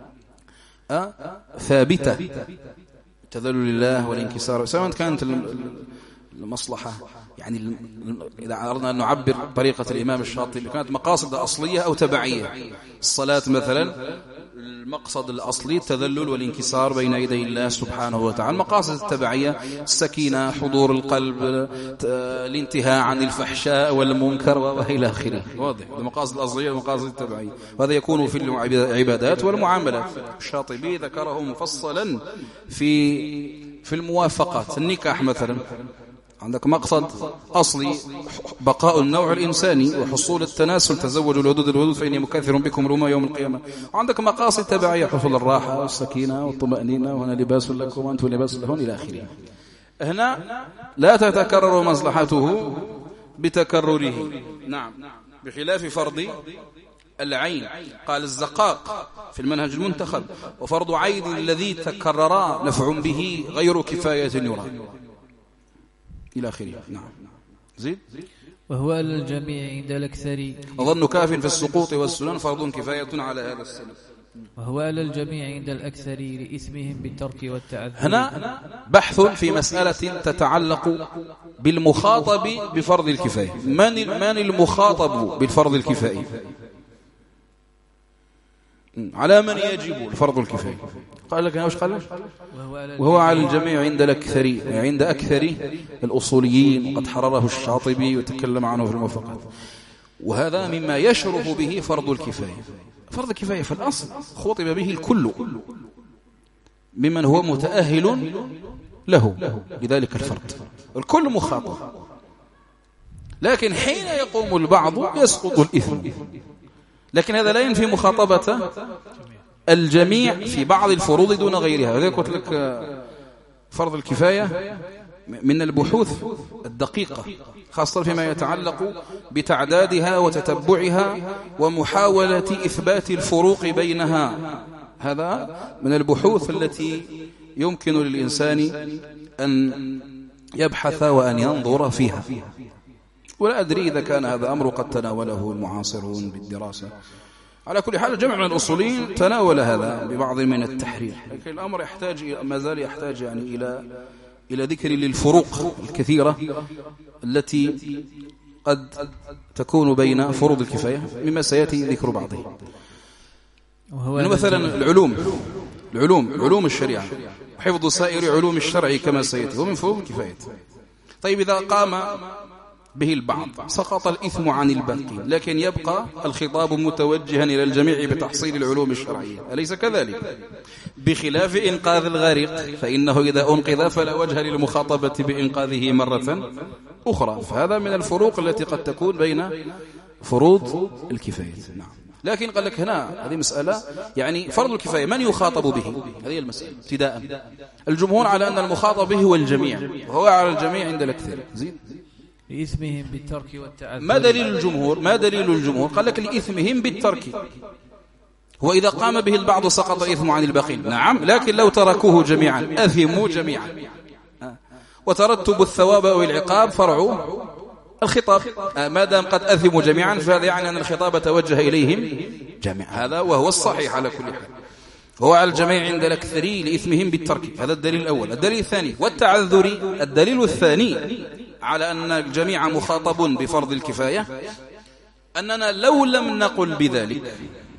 Speaker 1: ثابتة، تذلل لله والانكسار، سواء كانت المصلحة يعني إذا أردنا أن نعبر طريقة الإمام الشاطبي كانت مقاصد أصلية أو تبعية. الصلاة مثلا المقصد الأصلي التذلل والانكسار بين يدي الله سبحانه وتعالى. المقاصد التبعية السكينة، حضور القلب، الانتهاء عن الفحشاء والمنكر وإلى آخره. واضح؟ المقاصد الأصلية والمقاصد التبعية، وهذا يكون في العبادات والمعاملات. الشاطبي ذكره مفصلا في الموافقات. النكاح مثلا عندك مقصد أصلي بقاء النوع الإنساني وحصول التناسل، تزوجوا الودود فإني مكثر بكم رمى يوم القيامة. وعندك مقاصد تبعية، حصول الراحة والسكينة والطمأنينة، وهنا لباس لكم وأنتم لباس لهن إلى آخره. هنا لا تتكرر مصلحته بتكرره. نعم، بخلاف فرض العين. قال الزقاق في المنهج المنتخب: وفرض عين الذي تكرر نفع به غير كفاية يرى إلى آخره. نعم. زيد.
Speaker 2: وهو على الجميع عند الأكثر،
Speaker 1: أظن كاف في السقوط والسنن فرض كفاية على هذا السنة.
Speaker 2: وهو على الجميع عند الأكثر لإثمهم بالترك والتعذر.
Speaker 1: هنا بحث في مسألة تتعلق بالمخاطب بفرض الكفاية. من المخاطب بالفرض الكفائي؟ على من يجب فرض الكفاية؟ قال لك وش قال لك؟ وهو على الجميع عند أكثر الأصوليين، وقد حرره الشاطبي وتكلم عنه في الموافقات. وهذا مما يشرف به فرض الكفاية. فرض الكفاية في الأصل خطب به الكل ممن هو متأهل له لذلك الفرض، الكل مخاطب. لكن حين يقوم البعض يسقط الإثم، لكن هذا لا ينفي مخاطبة الجميع في بعض الفروض دون غيرها. وذلك قلت لك فرض الكفاية من البحوث الدقيقة، خاصة فيما يتعلق بتعدادها وتتبعها ومحاولة إثبات الفروق بينها. هذا من البحوث التي يمكن للإنسان أن يبحث وأن ينظر فيها. ولا أدري إذا كان هذا أمر قد تناوله المعاصرون بالدراسة. على كل حال جمع من الأصوليين تناول هذا ببعض من التحرير، لكن الأمر ما زال يحتاج يعني إلى ذكر للفروق الكثيرة التي قد تكون بين فروض الكفاية، مما سيأتي ذكر بعضه. مثلا علوم الشريعة وحفظ سائر علوم الشرع كما سيأتي ومن فروض الكفاية. طيب إذا قام به البعض سقط الإثم عن الباقين، لكن يبقى الخطاب متوجها إلى الجميع بتحصيل العلوم الشرعية، أليس كذلك؟ بخلاف إنقاذ الغريق، فإنه إذا أنقذ فلا وجه للمخاطبة بإنقاذه مرة أخرى. فهذا من الفروق التي قد تكون بين فروض الكفاية. نعم. لكن قال لك هنا هذه مسألة، يعني فرض الكفاية من يخاطب به؟ هذه المسألة ابتداء. الجمهور على أن المخاطب به هو الجميع، وهو على الجميع عند الأكثر. زين
Speaker 2: لإثمهم بالترك والتعذر.
Speaker 1: ما دليل الجمهور؟ قال لك لإثمهم بالترك. هو إذا قام به البعض سقط الإثم عن الباقين، نعم، لكن لو تركوه جميعا أثموا جميعا. وترتب الثواب أو العقاب فرع الخطاب، ما دام قد أثموا جميعا فهذا يعني أن الخطاب توجه إليهم جميعا. هذا وهو الصحيح على كل حال. هو على الجميع عند الأكثر لإثمهم بالترك. هذا الدليل الأول. الدليل الثاني والتعذر. الدليل الثاني على أن الجميع مخاطب بفرض الكفاية أننا لو لم نقل بذلك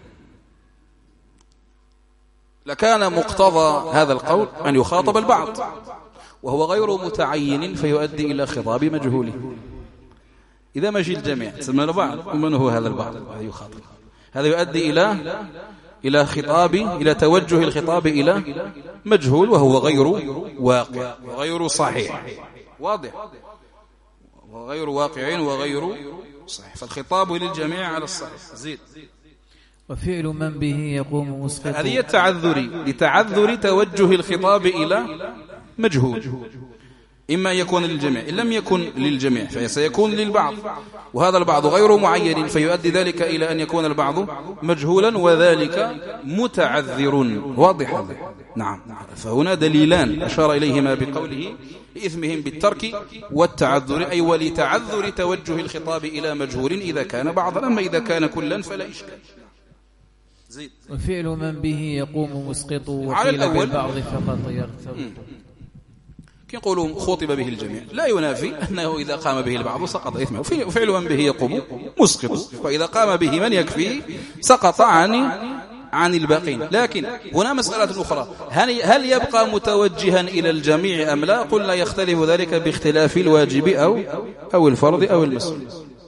Speaker 1: لكان مقتضى هذا القول أن يخاطب البعض، وهو غير متعين فيؤدي إلى خطاب مجهوله. إذا مشي الجميع تسمى بعض، ومن هو هذا البعض؟ هذا يخاطب، هذا يؤدي إلى خطاب، إلى توجه الخطاب إلى مجهول، وهو غير واقع وغير صحيح. واضح؟ وغير واقع وغير صحيح. فالخطاب للجميع على الصحيح. زيد.
Speaker 2: وفعل من به يقوم مسقط.
Speaker 1: هذه لتعذر توجه الخطاب إلى مجهول، إما يكون للجميع، إن لم يكن للجميع فسيكون للبعض، وهذا البعض غير معين فيؤدي ذلك إلى أن يكون البعض مجهولا وذلك متعذر. واضح هذا؟ نعم. فهنا دليلان أشار إليهما بقوله لإثمهم بالترك والتعذر، أي ولتعذر توجه الخطاب إلى مجهول إذا كان بعضا، أما إذا كان كلا فلا إشكال. زيد.
Speaker 2: وفعل من به يقوم مسقط، وقيل بالبعض فقط يرتبط.
Speaker 1: يقولون خطب به الجميع لا ينافي أنه إذا قام به البعض سقط إثمه، وفعل من به يقوم مسقط، وإذا قام به من يكفيه سقط عن الباقين. لكن هنا مسألة أخرى، هل يبقى متوجها إلى الجميع أم لا؟ قلنا يختلف ذلك باختلاف الواجب أو الفرض أو المسؤول.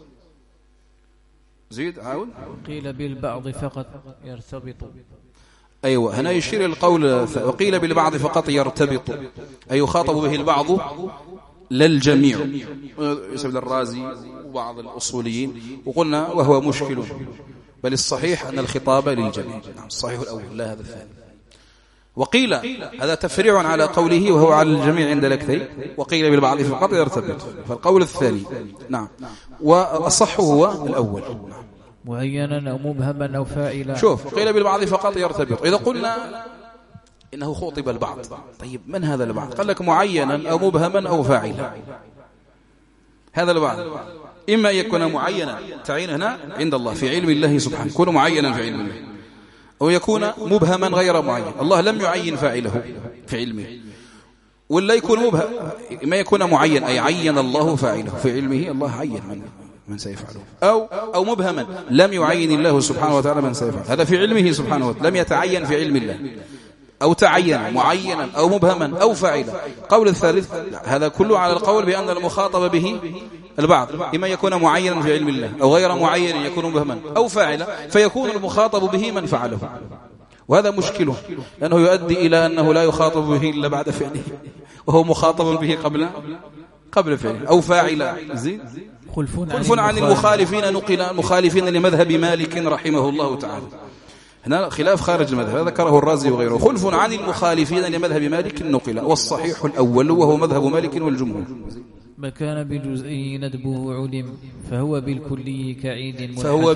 Speaker 1: زيد عاود.
Speaker 2: قيل بالبعض فقط يرتبط.
Speaker 1: أيوة، هنا يشير القول وقيل بالبعض فقط يرتبط، أي يخاطب به البعض للجميع، يسمى الرازي وبعض الأصوليين، وقلنا وهو مشكل، بل الصحيح أن الخطاب للجميع. نعم، الصحيح الأول لا هذا الثاني. وقيل هذا تفريع على قوله وهو على الجميع عند الأكثر، وقيل بالبعض فقط يرتبط، فالقول الثاني. نعم، والصح هو الأول.
Speaker 2: معينا أو مبهما أو فاعلا.
Speaker 1: شوف، قيل بالبعض فقط يرتبط. إذا قلنا إنه خطب البعض، طيب من هذا البعض؟ قال لك معينا أو مبهما أو فاعلا. هذا البعض إما يكون معينا، تعين هنا عند الله في علم الله سبحانه، يكون معينا في علم الله، أو يكون مبهما غير معين، الله لم يعين فاعله في علمه. ولا يكون مبهم، ما يكون معين أي عين الله فاعله في علمه، الله عين منه من سيفعله، أو مبهما لم يعين الله سبحانه وتعالى من سيفعل، هذا في علمه سبحانه وتعالى، لم يتعين في علم الله، أو تعين معينا أو مبهما أو فاعلا. قول الثالث هذا كله على القول بأن المخاطب به البعض، إما يكون معينا في علم الله أو غير معين يكون مبهما أو فاعلا، فيكون المخاطب به من فعله، وهذا مشكله لأنه يؤدي إلى أنه لا يخاطب به إلا بعد فعله، وهو مخاطب به قبل فعله أو فاعلا. خلف عن المخالفين، نقل المخالفين لمذهب مالك رحمه الله تعالى. هنا خلاف خارج المذهب، هذا ذكره الرازي وغيره. خلف عن المخالفين لمذهب مالك نقل، والصحيح الأول وهو مذهب مالك والجمهور.
Speaker 2: ما كان بالجزئي ندبه علم فهو بالكلي كعيد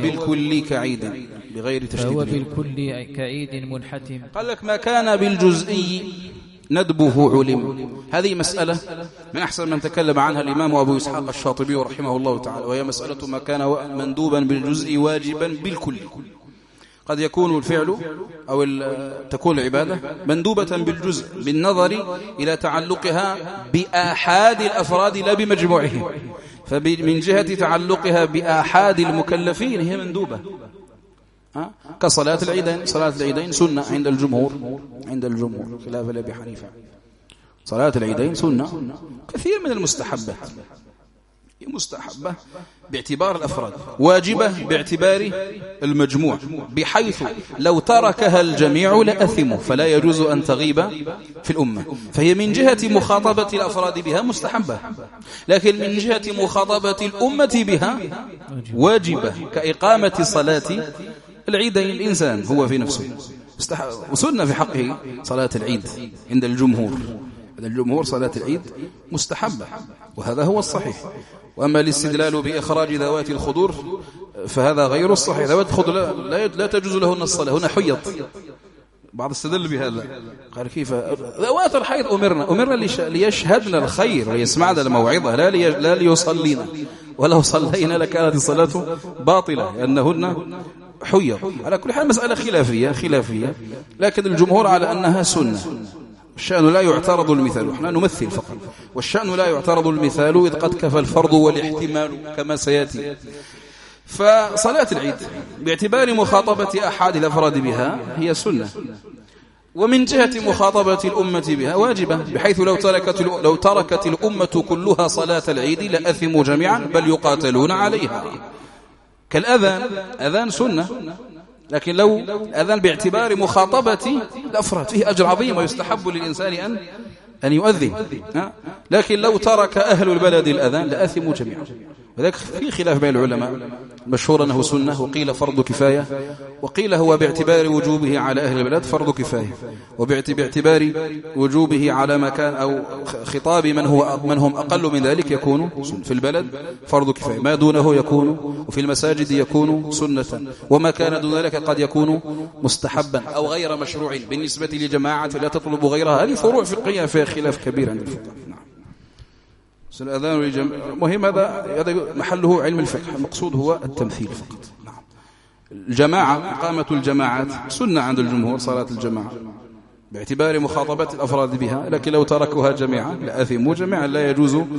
Speaker 1: بغير تشديد،
Speaker 2: فهو بالكلي كعيد منحتم.
Speaker 1: قال لك ما كان بالجزئي ندبه علم، هذه مسألة من أحسن من تكلم عنها الإمام أبو إسحاق الشاطبي رحمه الله تعالى، وهي مسألة ما كان مندوبا بالجزء واجبا بالكل. قد يكون الفعل أو تكون العبادة مندوبة بالجزء بالنظر إلى تعلقها بآحاد الأفراد لا بمجموعهم، فمن جهة تعلقها بآحاد المكلفين هي مندوبة، كصلاة العيدين. صلاة العيدين سنة عند الجمهور خلاف أبي حنيفة. صلاة العيدين سنة. كثير من المستحبات مستحبة باعتبار الأفراد، واجبة باعتبار المجموع، بحيث لو تركها الجميع لأثموا، فلا يجوز أن تغيب في الأمة. فهي من جهة مخاطبة الأفراد بها مستحبة، لكن من جهة مخاطبة الأمة بها واجبة، كإقامة صلاة العيدين. الإنسان هو في نفسه وسنة في حقه صلاة العيد عند الجمهور صلاة العيد مستحبة، وهذا هو الصحيح. وأما الاستدلال بإخراج ذوات الخدور فهذا غير الصحيح. ذوات الخدور لا تجوز لهن الصلاة، هنا حيض. بعض استدل بهذا، قال كيف ذوات الحيض أمرنا ليشهدن الخير ويسمعن الموعظة، لا ليصلين، ولو صلينا لكانت الصلاة باطلة لأنهن حيض. على كل حال مسألة خلافية، لكن الجمهور على أنها سنة. الشأن لا يعترض المثال، احنا نمثل فقط، والشأن لا يعترض المثال إذ قد كفى الفرض والاحتمال كما سيأتي. فصلاة العيد باعتبار مخاطبة أحد الأفراد بها هي سنة، ومن جهة مخاطبة الأمة بها واجبة، بحيث لو تركت الأمة كلها صلاة العيد لأثموا جميعا بل يقاتلون عليها. كالأذان، أذان سنة، لكن لو أذان باعتبار مخاطبة الأفراد فيه أجر عظيم، ويستحب للإنسان أن يؤذن، لكن لو ترك أهل البلد الأذان لأثموا جميعا. وذلك في خلاف بين العلماء، مشهور أنه سنة، وقيل فرض كفاية، وقيل هو باعتبار وجوبه على أهل البلد فرض كفاية، وباعتبار وجوبه على مكان أو خطاب من هم أقل من ذلك يكون سنة. في البلد فرض كفاية، ما دونه يكون، وفي المساجد يكون سنة، وما كان دون ذلك قد يكون مستحبا أو غير مشروع. بالنسبة لجماعة لا تطلب غيرها، هذه فروع فقهية فيها خلاف كبير عند الفقهاء. الأذان مهم، هذا محله علم الفقه، المقصود هو التمثيل فقط. الجماعة، إقامة الجماعات سنة عند الجمهور، صلاة الجماعة باعتبار مخاطبة الأفراد بها، لكن لو تركوها جميعا لأثموا جميعا. لا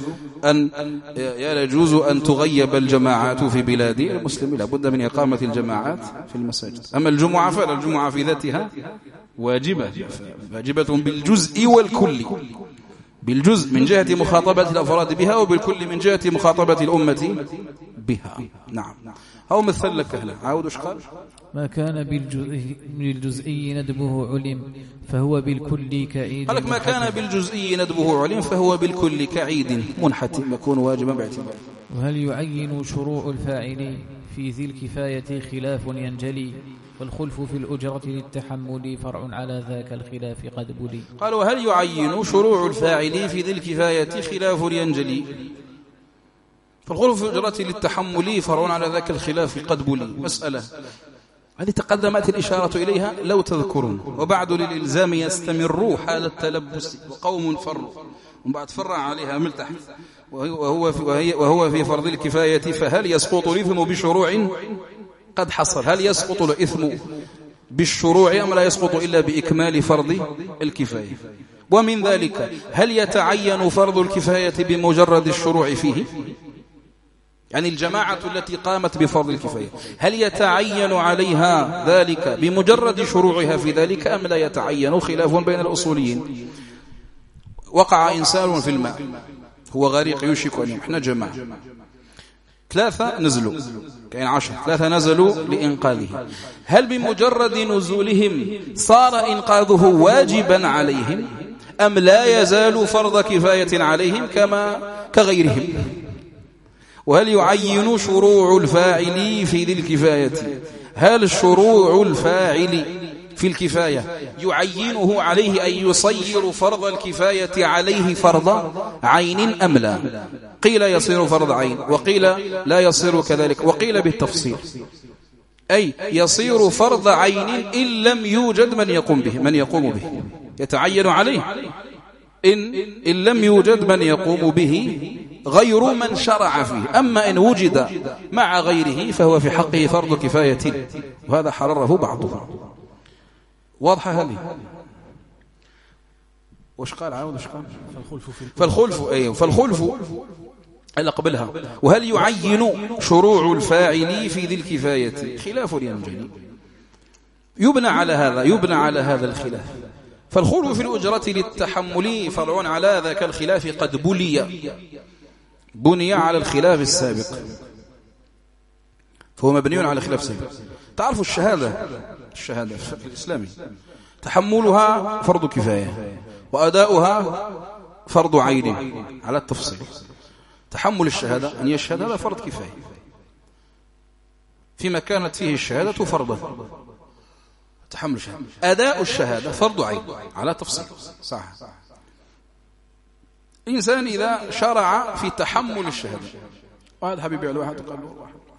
Speaker 1: يجوز أن تغيب الجماعات في بلاد المسلمين، لابد من إقامة الجماعات في المساجد. أما الجمعة فالجمعة في ذاتها واجبة بالجزء والكل، بالجزء من جهة مخاطبة الأفراد بها، وبالكل من جهة مخاطبة الأمة بها. نعم. أو مثل لك أهلا عاود وش قال؟
Speaker 2: ما كان بالجزئي ندبه علم فهو بالكل كعيد.
Speaker 1: قال لك ما كان بالجزئي ندبه علم فهو بالكل كعيد منحتم، يكون واجبا باعتبار.
Speaker 2: وهل يعين شروع الفاعل في ذي الكفاية خلاف ينجلي، والخلف في الأجرة للتحمل فرع على ذاك الخلاف قد بلي.
Speaker 1: قال وهل يعين شروع الفاعل في ذي الكفاية خلاف ينجلي، فالخلف في الأجرة للتحمل فرع على ذاك الخلاف قد بلي. مسألة هذه تقدمت الإشارة إليها لو تذكرون، وبعد للإلزام يستمر حال التلبس وقوم فروا، وبعد فرع عليها من تحت، وهو في فرض الكفاية. فهل يسقط الإثم بشروع قد حصل؟ هل يسقط الإثم بالشروع أم لا يسقط إلا بإكمال فرض الكفاية؟ ومن ذلك هل يتعين فرض الكفاية بمجرد الشروع فيه؟ يعني الجماعة التي قامت بفرض الكفاية هل يتعين عليها ذلك بمجرد شروعها في ذلك أم لا يتعين؟ خلاف بين الأصوليين. وقع إنسان في الماء، هو غريق يوشك أن يمحن جماعة، 3 نزلوا، كأن 10، 3 نزلوا لإنقاذه، هل بمجرد نزولهم صار إنقاذه واجبا عليهم أم لا يزال فرض كفاية عليهم كغيرهم؟ وهل يعين شروع الفاعل في ذي الكفاية، هل شروع الفاعل في الكفاية يعينه عليه أن يصير فرض الكفاية عليه فرض عين أم لا؟ قيل يصير فرض عين، وقيل لا يصير كذلك، وقيل بالتفصيل، أي يصير فرض عين إن لم يوجد من يقوم به، يتعين عليه إن لم يوجد من يقوم به غير من شرع فيه، أما إن وجد مع غيره فهو في حقه فرض كفاية، وهذا حرره بعضهم. واضحة هذه؟ وش قال عاود؟ وش قال؟ فالخلف اللي قبلها. وهل يعين شروع الفاعل في ذي الكفاية؟ خلاف ينجلي، يبنى على هذا الخلاف. فالخلف في الأجرة للتحمل فرع على ذاك الخلاف قد بني على الخلاف السابق، فهو مبني على خلاف سابق. تعرفوا الشهادة في الفقه الإسلامي تحملها فرض كفاية وأداؤها فرض عين على التفصيل. تحمل الشهادة أن يشهد هذا فرض كفاية فيما كانت فيه الشهادة فرضا، تحمل الشهادة. أداء الشهادة فرض عين على تفصيل. صح. إنسان إذا شرع في تحمل الشهادة، واحد حبيبي على واحد قال له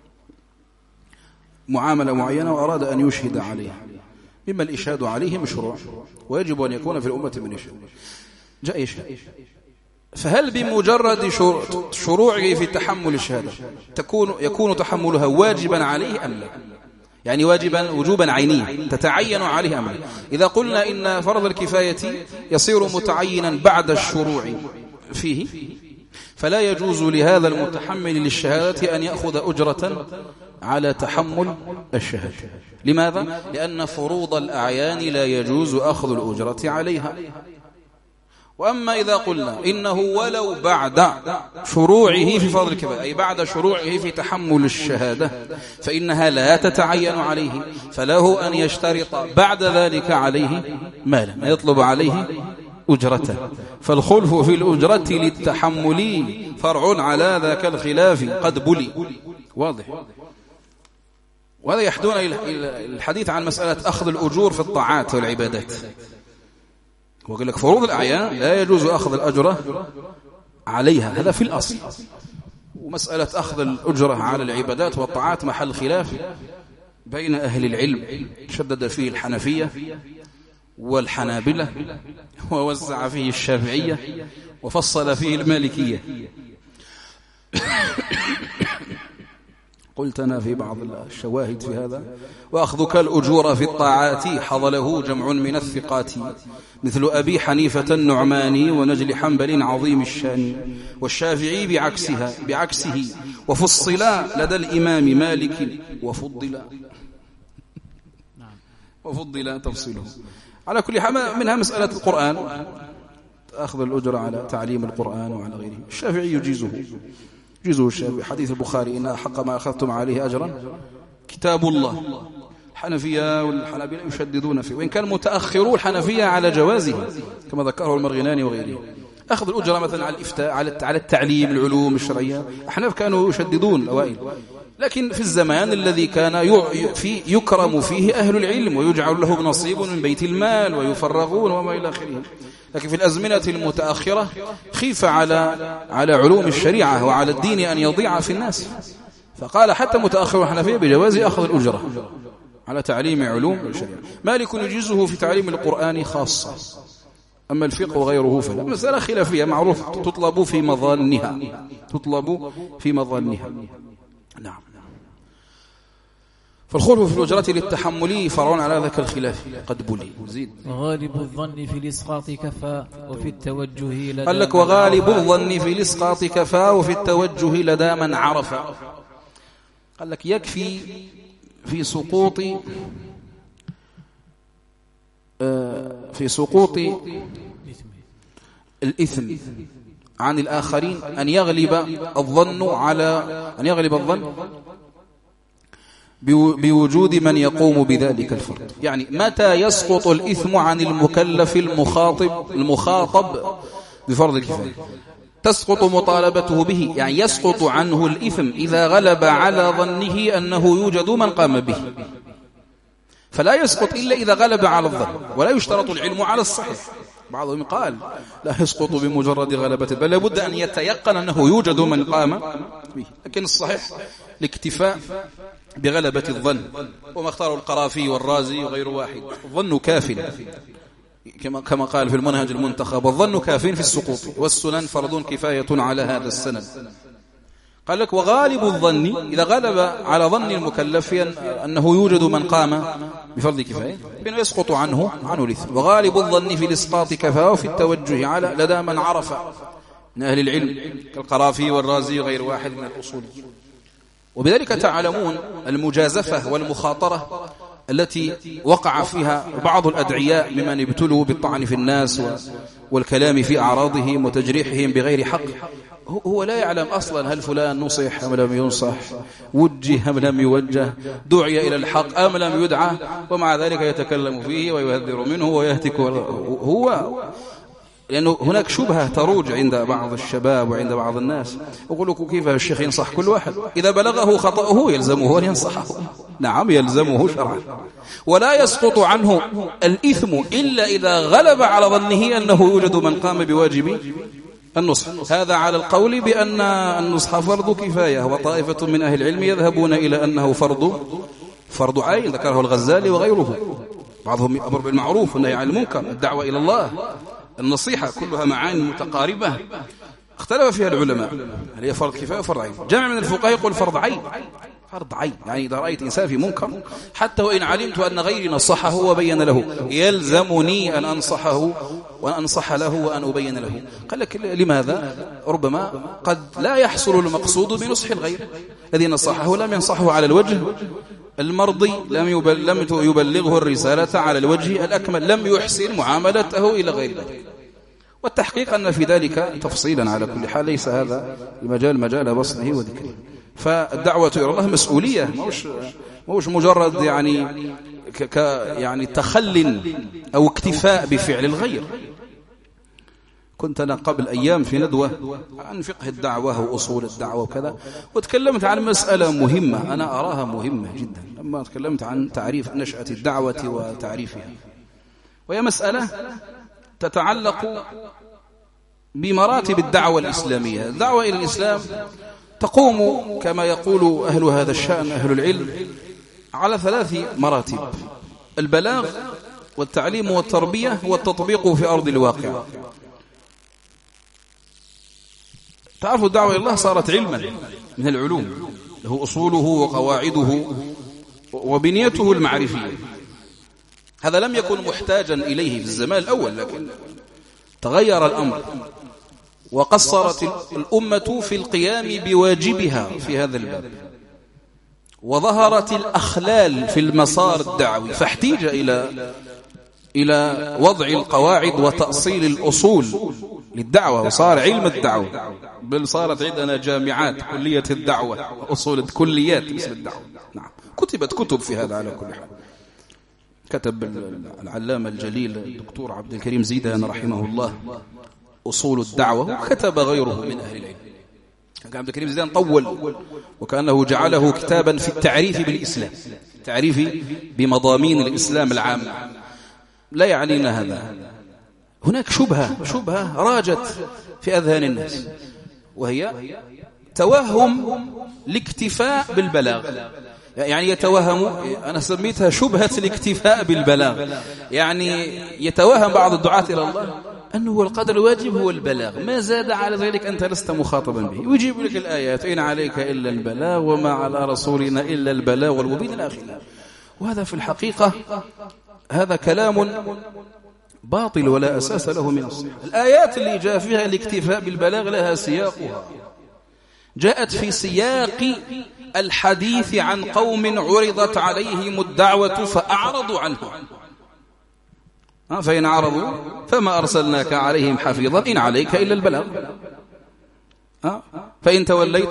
Speaker 1: معاملة معينة وأراد أن يشهد عليها، مما الإشهاد عليه مشروع ويجب أن يكون في الأمة من يشهد، جاء يشهد، فهل بمجرد شروعه في تحمل الشهادة يكون تحملها واجبا عليه أم لا؟ يعني وجوبا عينيا تتعين عليه أم لا؟ إذا قلنا إن فرض الكفاية يصير متعينا بعد الشروع فيه، فلا يجوز لهذا المتحمل للشهادة أن يأخذ أجرة على تحمل الشهادة. لماذا؟ لأن فروض الأعيان لا يجوز أخذ الأجرة عليها. وأما إذا قلنا إنه ولو بعد شروعه في فرض الكفاية، أي بعد شروعه في تحمل الشهادة، فإنها لا تتعين عليه، فله أن يشترط بعد ذلك عليه مالا، يطلب عليه أجرة. فالخلف في الأجرة للتحمل فرع على ذاك الخلاف قد بلي. واضح؟ وهذا يحدون إلى الحديث عن مسألة أخذ الأجور في الطاعات والعبادات. وقال لك فروض الأعيان لا يجوز أخذ الأجرة عليها، هذا في الأصل. ومسألة أخذ الأجرة على العبادات والطاعات محل خلاف بين أهل العلم، شدد فيه الحنفية والحنابلة، ووزع فيه الشافعية، وفصل فيه المالكية. قلت أنا في بعض الشواهد في هذا: وأخذك الأجور في الطاعات حضله جمع من الثقات، مثل أبي حنيفة النعماني ونجل حنبل عظيم الشان، والشافعي بعكسه وفصلا لدى الإمام مالك وفضل تفصيله. على كل حال منها مسألة القرآن، أخذ الأجر على تعليم القرآن وعلى غيره. الشافعي يجيزه الشافعي، حديث البخاري: إن حق ما أخذتم عليه أجرا كتاب الله. الحنفية والحنابلة يشددون فيه، وإن كان متأخروا الحنفية على جوازه كما ذكره المرغناني وغيره. أخذ الأجرة مثلا على الإفتاء، على التعليم، العلوم الشرعية، الأحناف كانوا يشددون الأوائل. لكن في الزمان الذي كان يكرم فيه أهل العلم ويجعل له نصيب من بيت المال ويفرغون وما إلى آخره. لكن في الأزمنة المتأخرة خيف على علوم الشريعة وعلى الدين أن يضيع في الناس، فقال حتى متأخر الحنفية بجواز أخذ الأجرة على تعليم علوم الشريعة. مالك يجيزه في تعليم القرآن خاصة، أما الفقه وغيره فلا. مسألة خلافية معروف، تطلب في مظانها. نعم. فالخلف في الأجرة للتحمل فرع على ذاك الخلاف قد بلي. زيد.
Speaker 2: وغالب الظن في الإسقاط كفى وفي التوجه لدى
Speaker 1: قال لك وغالب الظن في الإسقاط كفى وفي التوجه لدى من عرف. قال لك يكفي في سقوط الإثم عن الآخرين أن يغلب الظن بوجود من يقوم بذلك الفرض. يعني متى يسقط الإثم عن المكلف المخاطب بفرض الكفاية؟ تسقط مطالبته به، يعني يسقط عنه الإثم إذا غلب على ظنه أنه يوجد من قام به، فلا يسقط إلا إذا غلب على الظن، ولا يشترط العلم على الصحيح. بعضهم قال لا يسقط بمجرد غلبته، بل لابد أن يتيقن أنه يوجد من قام به. لكن الصحيح الاكتفاء بغلبة الظن، وما اختاره القرافي والرازي وغير واحد. الظن كاف كما قال في المنهج المنتخب، الظن كاف في السقوط، والسنن فرض كفاية على هذا السند. قال لك وغالب الظن إذا غلب على ظن المكلف أنه يوجد من قام بفرض كفاية فإنه يسقط عنه الإثم. وغالب الظن في الإسقاط كفاية وفي التوجه على لدى من عرف من أهل العلم كالقرافي والرازي وغير واحد من الأصول. وبذلك تعلمون المجازفة والمخاطرة التي وقع فيها بعض الأدعياء ممن ابتلوا بالطعن في الناس والكلام في أعراضهم وتجريحهم بغير حق. هو لا يعلم أصلا هل فلان نصح أم لم ينصح، وجه أم لم يوجه، دعي إلى الحق أم لم يدعى، ومع ذلك يتكلم فيه ويهذر منه ويهتك. هو لأنه هناك شبهة تروج عند بعض الشباب وعند بعض الناس، يقول لك كيف الشيخ ينصح كل واحد؟ إذا بلغه خطأه يلزمه أن ينصحه. نعم يلزمه شرعا، ولا يسقط عنه الإثم إلا إذا غلب على ظنه أنه يوجد من قام بواجب النصح. هذا على القول بأن النصح فرض كفاية، وطائفة من أهل العلم يذهبون إلى أنه فرض عين، ذكره الغزالي وغيره. بعضهم أمر بالمعروف والنهي عن المنكر، الدعوة إلى الله، النصيحة، كلها معاني متقاربة اختلف فيها العلماء هل هي فرض كفاية وفرض عين. جمع من الفقهاء يقول فرض عين، يعني إذا رأيت إنسان في منكر حتى وإن علمت أن غيري نصحه وبين له يلزمني أن أنصحه وأن أنصح له وأن أبين له. قال لك لماذا؟ ربما قد لا يحصل المقصود بنصح الغير، الذي نصحه لم ينصحه على الوجه المرضي، لم يبلغه الرسالة على الوجه الأكمل، لم يحسن معاملته إلى غير ذلك. والتحقيق أن في ذلك تفصيلا على كل حال، ليس هذا مجال بسطه وذكره. فالدعوة إلى الله مسؤولية، موش مجرد يعني تخل أو اكتفاء بفعل الغير. كنت أنا قبل أيام في ندوة عن فقه الدعوة وأصول الدعوة وكذا، وتكلمت عن مسألة مهمة أنا أراها مهمة جدا لما تكلمت عن تعريف نشأة الدعوة وتعريفها، وهي مسألة تتعلق بمراتب الدعوة الإسلامية. الدعوة إلى الإسلام تقوم كما يقول أهل هذا الشأن أهل العلم على 3 مراتب: البلاغ والتعليم والتربية والتطبيق في أرض الواقع. تعرفوا الدعوة إلى الله صارت علما من العلوم، له أصوله وقواعده وبنيته المعرفية. هذا لم يكن محتاجا إليه في الزمان الأول، لكن تغير الأمر وقصرت الأمة في القيام بواجبها في هذا الباب، وظهرت الأخلال في المسار الدعوي، فاحتاج إلى وضع القواعد وتأصيل الأصول للدعوة، وصار علم الدعوة، بل صارت عندنا جامعات كلية الدعوة، أصول كليات اسم الدعوة. نعم، كتبت كتب في هذا على كل حال. كتب العلامة الجليل الدكتور عبد الكريم زيدان رحمه الله أصول الدعوة، وكتب غيره من أهل العلم. عبد الكريم زيدان طول، وكأنه جعله كتابا في التعريف بالإسلام، تعريف بمضامين الإسلام العام. لا يعنينا هذا. هناك شبهة راجت في أذهان الناس، وهي توهم الاكتفاء بالبلاغ. يعني يتوهم، أنا سميتها شبهة الاكتفاء بالبلاغ، يعني يتوهم بعض الدعاة إلى الله أنه القدر الواجب هو البلاغ، ما زاد على ذلك أنت لست مخاطبا به. ويجيب لك الآيات إن عليك إلا البلاغ وما على رسولنا إلا البلاغ المبين إلى آخره. وهذا في الحقيقة هذا كلام باطل ولا أساس له من الصحة. الآيات اللي جاء فيها الاكتفاء بالبلاغ لها سياقها، جاءت في سياق الحديث عن قوم عرضت عليهم الدعوة فأعرضوا عنها، فإن عرضوا فما أرسلناك عليهم حفيظا إن عليك إلا البلاغ، فإن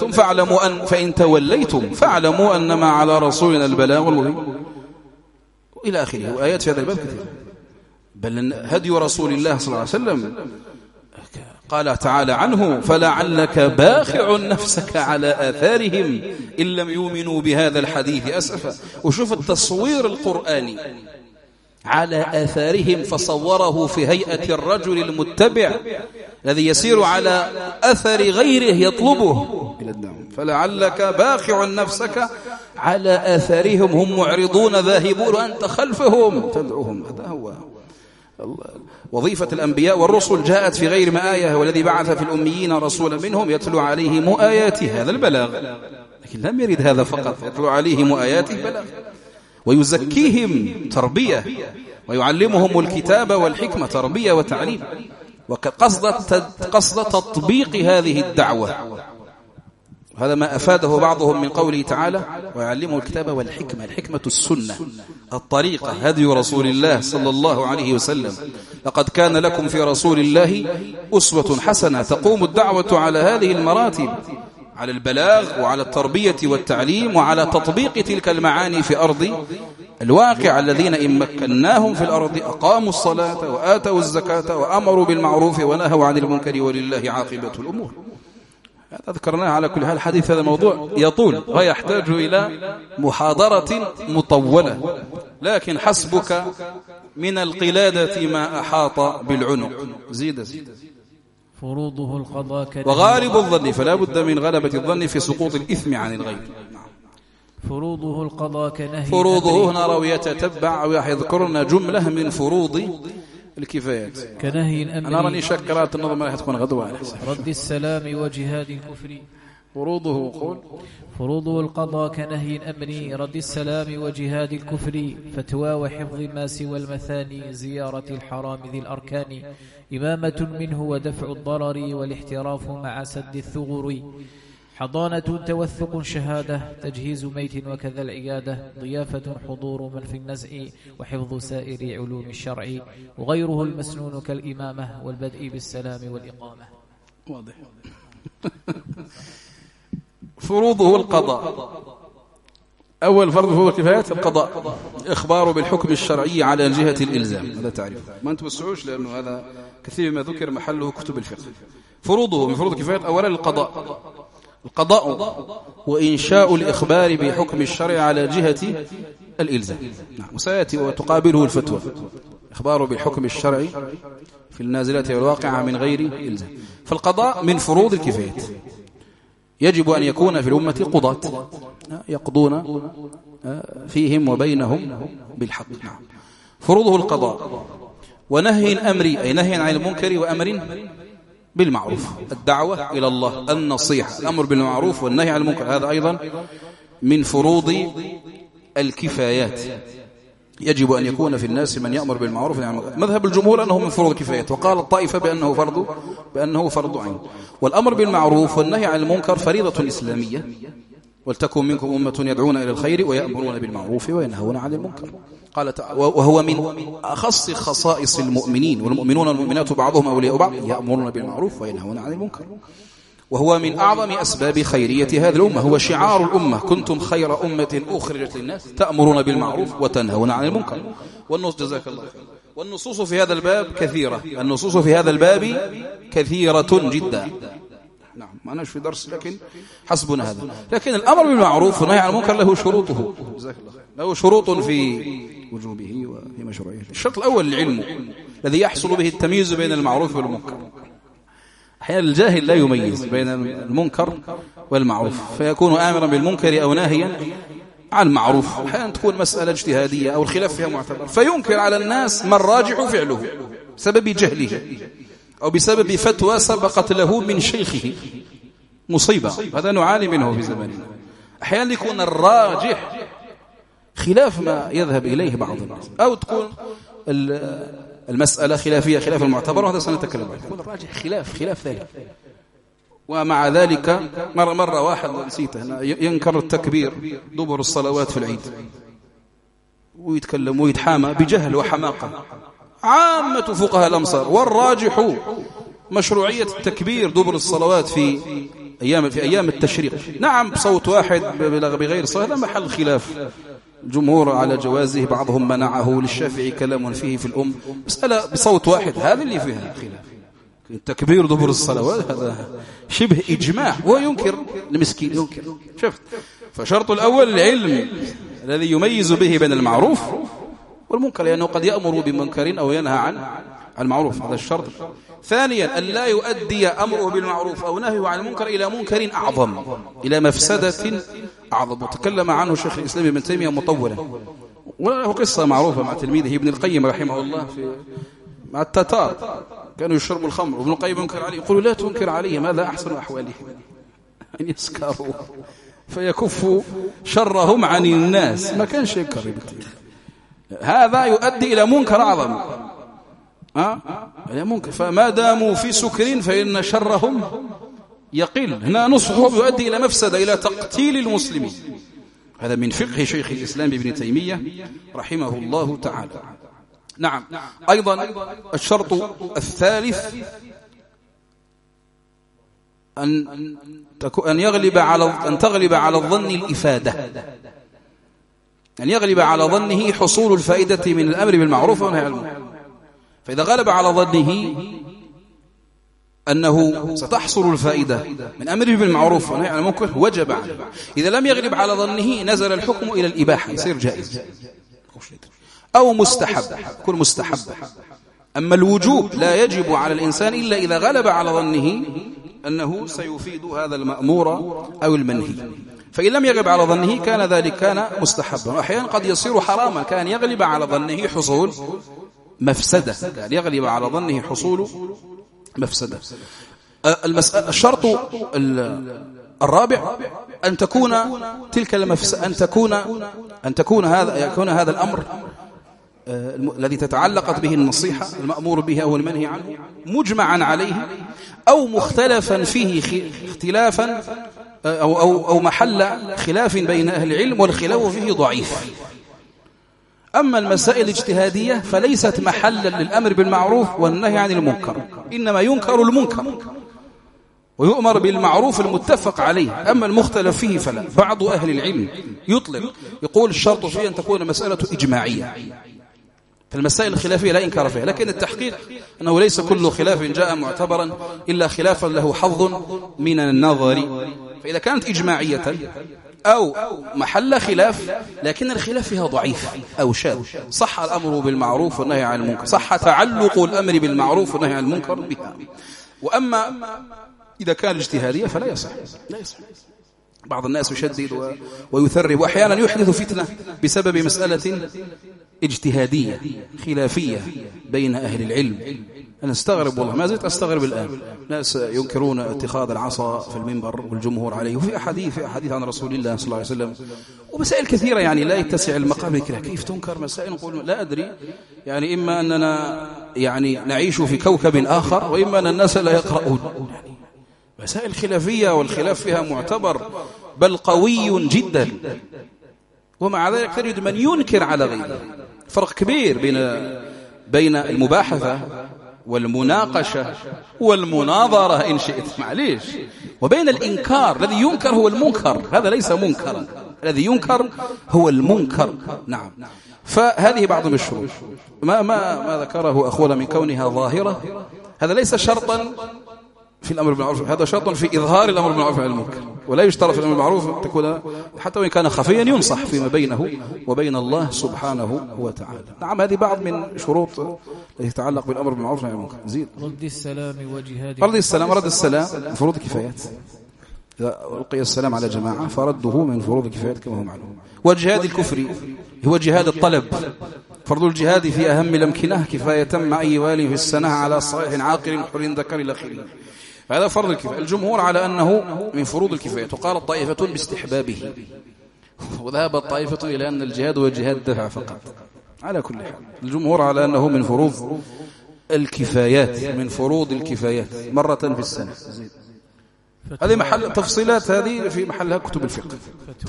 Speaker 1: توليتم فاعلموا أنما على رسولنا البلاغ المبين إلى آخره. وآيات في هذا الباب كثير. بل هدي رسول الله صلى الله عليه وسلم قال تعالى عنه فلعلك باخع نفسك على آثارهم إن لم يؤمنوا بهذا الحديث أسفا. وشوف التصوير القرآني على آثارهم، فصوره في هيئة الرجل المتبع الذي يسير على أثر غيره يطلبه إلى الدعوة. فلعلك باخع نفسك على آثارهم هم معرضون ذاهبون وأنت خلفهم تدعوهم. هذا هو وظيفة الأنبياء والرسل. جاءت في غير ما آية والذي بعث في الأميين رسولا منهم يتلو عليهم آياته، هذا البلاغ. لكن لم يرد هذا فقط، يتلو عليهم آياته بلاغ، ويزكيهم تربية، ويعلمهم الكتاب والحكمة تربية وتعليم، وقصد تطبيق هذه الدعوة. هذا ما أفاده بعضهم من قوله تعالى ويعلمه الكتاب والحكمة. الحكمة السنة، الطريقة، هدي رسول الله صلى الله عليه وسلم. لقد كان لكم في رسول الله أسوة حسنة. تقوم الدعوة على هذه المراتب، على البلاغ وعلى التربية والتعليم وعلى تطبيق تلك المعاني في أرض الواقع. الذين إن مكناهم في الأرض أقاموا الصلاة وآتوا الزكاة وأمروا بالمعروف ونهوا عن المنكر ولله عاقبة الأمور. هذا ذكرناه. على كل حال حديث هذا الموضوع يطول ويحتاج إلى محاضرة مطولة، لكن حسبك من القلادة ما أحاط بالعنق. زيد.
Speaker 2: فروضه القضاء
Speaker 1: وغالب الظن، فلا بد من غلبة الظن في سقوط الإثم عن الغير.
Speaker 2: فروضه القضاء كنهي.
Speaker 1: فروضه هنا راوي يتتبع أو يذكرنا جملة من فروض الكفايات
Speaker 2: كنهي الأمر.
Speaker 1: أنا راني شكرات النظم راح تكون غدوة.
Speaker 2: رد السلام وجهاد الكفر.
Speaker 1: فروضه قول
Speaker 2: فروضه القضاء كنهي الأمر رد السلام وجهاد الكفر. فتوى وحفظ ما سوى المثاني زيارة الحرام ذي الأركان. إمامة منه ودفع الضرر والاحتراف مع سد الثغر. حضانة توثق شهادة تجهيز ميت وكذا العيادة. ضيافة حضور من في النزع وحفظ سائر علوم الشرع. وغيره المسنون كالإمامة والبدء بالسلام والإقامة.
Speaker 1: واضح. فروضه القضاء. أول فرض هو كفايات القضاء، إخبار بالحكم الشرعي على جهة الإلزام. هذا تعريف ما نتوسعوش لأنه هذا كثير ما ذكر محله كتب الفقه. فروضه من فروض كفايات أولا القضاء. القضاء وإنشاء الإخبار بحكم الشرع على جهة الإلزام. وسيأتي وتقابله الفتوى، إخبار بالحكم الشرعي في النازلات والواقعة من غير إلزام. فالقضاء من فروض الكفايات، يجب أن يكون في الأمة قضاة يقضون فيهم وبينهم بالحق. فروضه القضاء. ونهي الأمر أي نهي عن المنكر وأمر بالمعروف. الدعوة إلى الله، النصيحة، الأمر بالمعروف والنهي عن المنكر، هذا أيضا من فروض الكفايات. يجب أن يكون في الناس من يأمر بالمعروف والنهي عن المنكر. مذهب الجمهور أنه من فروض الكفايات، وقال الطائفة بأنه فرض عين. والأمر بالمعروف والنهي عن المنكر فريضة إسلامية. ولتكن منكم أمة يدعون إلى الخير ويأمرون بالمعروف وينهون عن المنكر. قال تعالى وهو من أخص خصائص المؤمنين. والمؤمنون والمؤمنات بعضهم أولياء بعض يأمرون بالمعروف وينهون عن المنكر. وهو من أعظم أسباب خيرية هذه الأمة، هو شعار الأمة كنتم خير أمة أخرجت للناس تأمرون بالمعروف وتنهون عن المنكر. جزاك الله خير. والنصوص في هذا الباب كثيرة، النصوص في هذا الباب كثيرة جدا. نعم ما أناش في درس لكن حسبنا هذا. لكن الأمر بالمعروف والنهي عن المنكر له شروطه، جزاك الله خير، له شروط في وجوبه وفي مشروعيته. الشرط الأول العلم الذي يحصل به التمييز بين المعروف والمنكر. أحيانا الجاهل لا يميز بين المنكر والمعروف، فيكون آمرا بالمنكر أو ناهيا عن المعروف. أحيانا تكون مسألة اجتهادية أو الخلاف فيها معتبر، فينكر على الناس ما الراجح فعله بسبب جهله. أو بسبب فتوى سبقت له من شيخه مصيبة. هذا نعاني منه في زماننا. أحيانا يكون الراجح خلاف ما يذهب إليه بعض الناس، أو تكون المسألة خلافية خلاف المعتبر، وهذا سنتكلم عنه. يكون الراجح خلاف ذلك. ومع ذلك مرة واحد نسيته ينكر التكبير دبر الصلوات في العيد، ويتكلم ويتحامى بجهل وحماقة عامة فقهاء الأمصار، والراجح مشروعية التكبير دبر الصلوات في أيام التشريق. نعم بصوت واحد بغير صوت، هذا محل خلاف. الجمهور على جوازه، بعضهم منعه، للشافعي كلام فيه في الأم. مسألة بصوت واحد هذا اللي فيها خلاف. التكبير دبر الصلوات هذا شبه إجماع، وينكر المسكين ينكر. شفت؟ فشرط الأول العلم الذي يميز به بين المعروف والمنكر، لأنه قد يأمر بمنكر أو ينهى عن المعروف، هذا الشرط. ثانيا أن لا يؤدي أمره بالمعروف أو نهيه عن المنكر إلى منكر أعظم، إلى مفسدة أعظم. وتكلم عنه شيخ الإسلام ابن تيمية مطولا، وله قصة معروفة مع تلميذه ابن القيم رحمه الله مع التتار، كانوا يشربوا الخمر، وابن القيم ينكر عليه، يقول لا تنكر عليهم، هذا أحسن أحوالهم أن يسكروا فيكفوا شرهم عن الناس. ما كانش ينكر، هذا يؤدي إلى منكر أعظم. ممكن. فما داموا في سكر فإن شرهم يقل. هنا نصحهم يؤدي إلى مفسدة، إلى تقتيل المسلمين. هذا من فقه شيخ الإسلام ابن تيمية رحمه الله تعالى. نعم. أيضا الشرط الثالث أن تغلب على الظن الإفادة، أن يغلب على ظنه حصول الفائدة من الأمر بالمعروف والنهي عن المنكر. فإذا غلب على ظنه أنه ستحصل الفائدة من أمره بالمعروف والنهي عن المنكر وجب عليه. إذا لم يغلب على ظنه نزل الحكم إلى الإباحة، يصير جائز أو مستحب، كل مستحب. أما الوجوب لا يجب على الإنسان إلا إذا غلب على ظنه أنه سيفيد هذا المأمور أو المنهي. فإن لم يغلب على ظنه كان ذلك مستحبا. وأحيانا قد يصير حراما، كان يغلب على ظنه حصول مفسدة، كان يغلب على ظنه حصول مفسدة. الشرط الرابع أن تكون تلك المفسدة، أن تكون هذا الأمر الذي تتعلقت به النصيحة المأمور به أو المنهي عنه مجمعا عليه، أو مختلفا فيه اختلافا أو محل خلاف بين أهل العلم، والخلاف فيه ضعيف. أما المسائل الاجتهادية فليست محلا للأمر بالمعروف والنهي عن المنكر، إنما ينكر المنكر ويؤمر بالمعروف المتفق عليه. أما المختلف فيه فلا. بعض أهل العلم يطلق يقول الشرط فيه أن تكون مسألة إجماعية. فالمسائل الخلافية لا إنكار فيها، لكن التحقيق أنه ليس كل خلاف جاء معتبرا إلا خلافا له حظ من النظر. فإذا كانت إجماعية أو محل خلاف لكن الخلاف فيها ضعيف أو شاذ، صح الأمر بالمعروف والنهي عن المنكر، صح تعلق الأمر بالمعروف والنهي عن المنكر بها. وأما إذا كان اجتهادية فلا يصح. بعض الناس يشدد ويثرب، وأحيانا يحدث فتنة بسبب مسألة اجتهادية خلافية بين أهل العلم. أنا استغرب والله، ما زلت أستغرب الآن، ناس ينكرون اتخاذ العصا في المنبر والجمهور عليه، وفي أحاديث عن رسول الله صلى الله عليه وسلم، ومسائل كثيرة يعني لا يتسع المقام لكلها. كيف تنكر مسائل؟ نقول لا أدري، يعني إما أننا يعني نعيش في كوكب آخر، وإما أن الناس لا يقرؤون. مسائل خلافية والخلاف فيها معتبر بل قوي جدا، ومع ذلك تجد من ينكر على غيره. فرق كبير بين المباحثة والمناقشة والمناظرة إن شئت، معليش، وبين الإنكار. الذي ينكر هو المنكر، هذا ليس منكرا، الذي ينكر هو المنكر. نعم. فهذه بعض الشروط ما ذكره أخونا من كونها ظاهرة، هذا ليس شرطا في الأمر بالمعروف، هذا شرط في إظهار الأمر بالمعروف عن المنكر. ولا يشترط في الأمر بالمعروف تكون حتى وإن كان خفيا ينصح فيما بينه وبين الله سبحانه وتعالى. نعم، هذه بعض من شروط التي تتعلق بالأمر بالمعروف عن المنكر. زيد.
Speaker 2: رد السلام وجهاد
Speaker 1: رد السلام من فروض الكفايات. إذا ألقي السلام على جماعة فرده من فروض الكفايات كما هو معلوم. وجهاد الكفر هو جهاد الطلب، فرض الجهاد في أهم الأمكنة كفاية مع أي والي في السنة على صحيح عاقل حر ذكر إلى آخره. هذا فرض الكفاية. الجمهور على أنه من فروض الكفاية، وقال طائفة باستحبابه، وذهبت طائفة إلى أن الجهاد هو جهاد دفع فقط. على كل حال الجمهور على أنه من فروض الكفايات، من فروض الكفايات مرة في السنة. هذه محل تفصيلات، هذه في محلها كتب الفقه.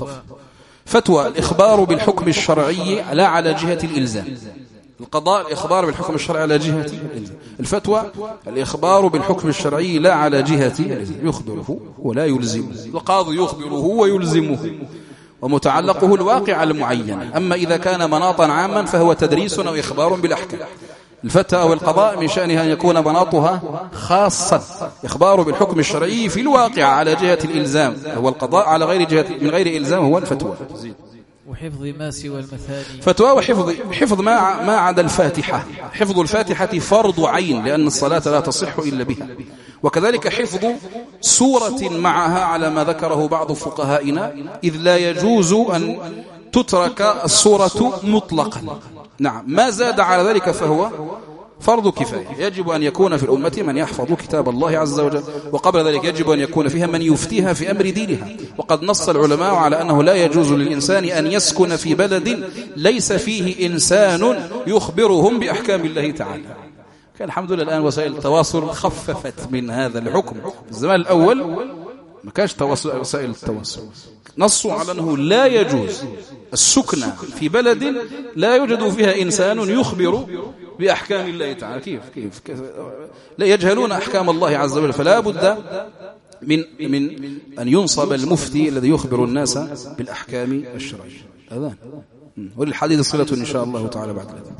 Speaker 1: فتوى الإخبار بالحكم الشرعي لا على جهة الإلزام. القضاء الإخبار بالحكم الشرعي على جهة الإلزام. الفتوى الإخبار بالحكم الشرعي لا على جهة الإلزام، يخبره ولا يلزمه. القاضي يخبره ويلزمه، ومتعلقه الواقع المعين. أما إذا كان مناطا عاما فهو تدريس أو إخبار بالأحكام. الفتوى والقضاء من شأنها أن يكون مناطها خاصة، إخبار بالحكم الشرعي في الواقع على جهة الإلزام، هو القضاء على غير جهة من غير إلزام هو الفتوى.
Speaker 2: وحفظ ما سوى المثاني،
Speaker 1: فتوى وحفظ ما عدا الفاتحة. حفظ الفاتحة فرض عين، لأن الصلاة لا تصح إلا بها. وكذلك حفظ سورة معها على ما ذكره بعض فقهائنا، إذ لا يجوز أن تترك السورة مطلقا. نعم، ما زاد على ذلك فهو فرض كفاية. يجب أن يكون في الأمة من يحفظ كتاب الله عز وجل، وقبل ذلك يجب أن يكون فيها من يفتيها في أمر دينها. وقد نص العلماء على أنه لا يجوز للإنسان أن يسكن في بلد ليس فيه إنسان يخبرهم بأحكام الله تعالى. كان الحمد لله الآن وسائل التواصل خففت من هذا الحكم. في الزمان الأول ما كانش وسائل التواصل، نصوا على أنه لا يجوز السكن في بلد لا يوجد فيها إنسان يخبر بأحكام الله تعالى. كيف لا يجهلون أحكام الله عز وجل. فلا بد من أن ينصب المفتي الذي يخبر الناس بالأحكام الشرعية. أذان وللحديث صلة إن شاء الله تعالى بعد ذلك.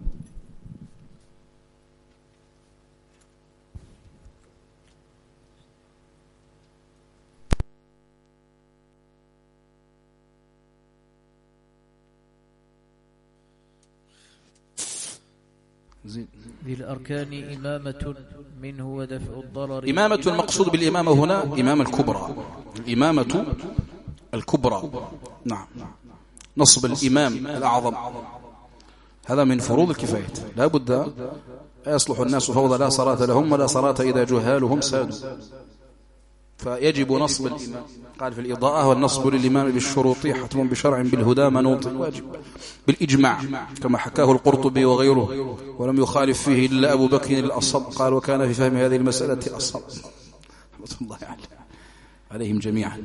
Speaker 2: ذي الأركان إمامة منه ودفع الضرر.
Speaker 1: إمامة المقصود بالإمامة هنا إمامة الكبرى، الإمامة الكبرى. نعم، نصب الإمام الأعظم هذا من فروض الكفاية. لا بد يصلح الناس فوضى لا صلاة لهم ولا صلاة إذا جهالهم سادوا. فيجب نصب الإمام. قال في الإضاءة والنصب للإمام بالشروط حتم بشرع بالهدى منوط، واجب بالإجماع كما حكاه القرطبي وغيره، ولم يخالف فيه إلا أبو بكر الأصب. قال وكان في فهم هذه المسألة أصب رحمة الله عليهم جميعا.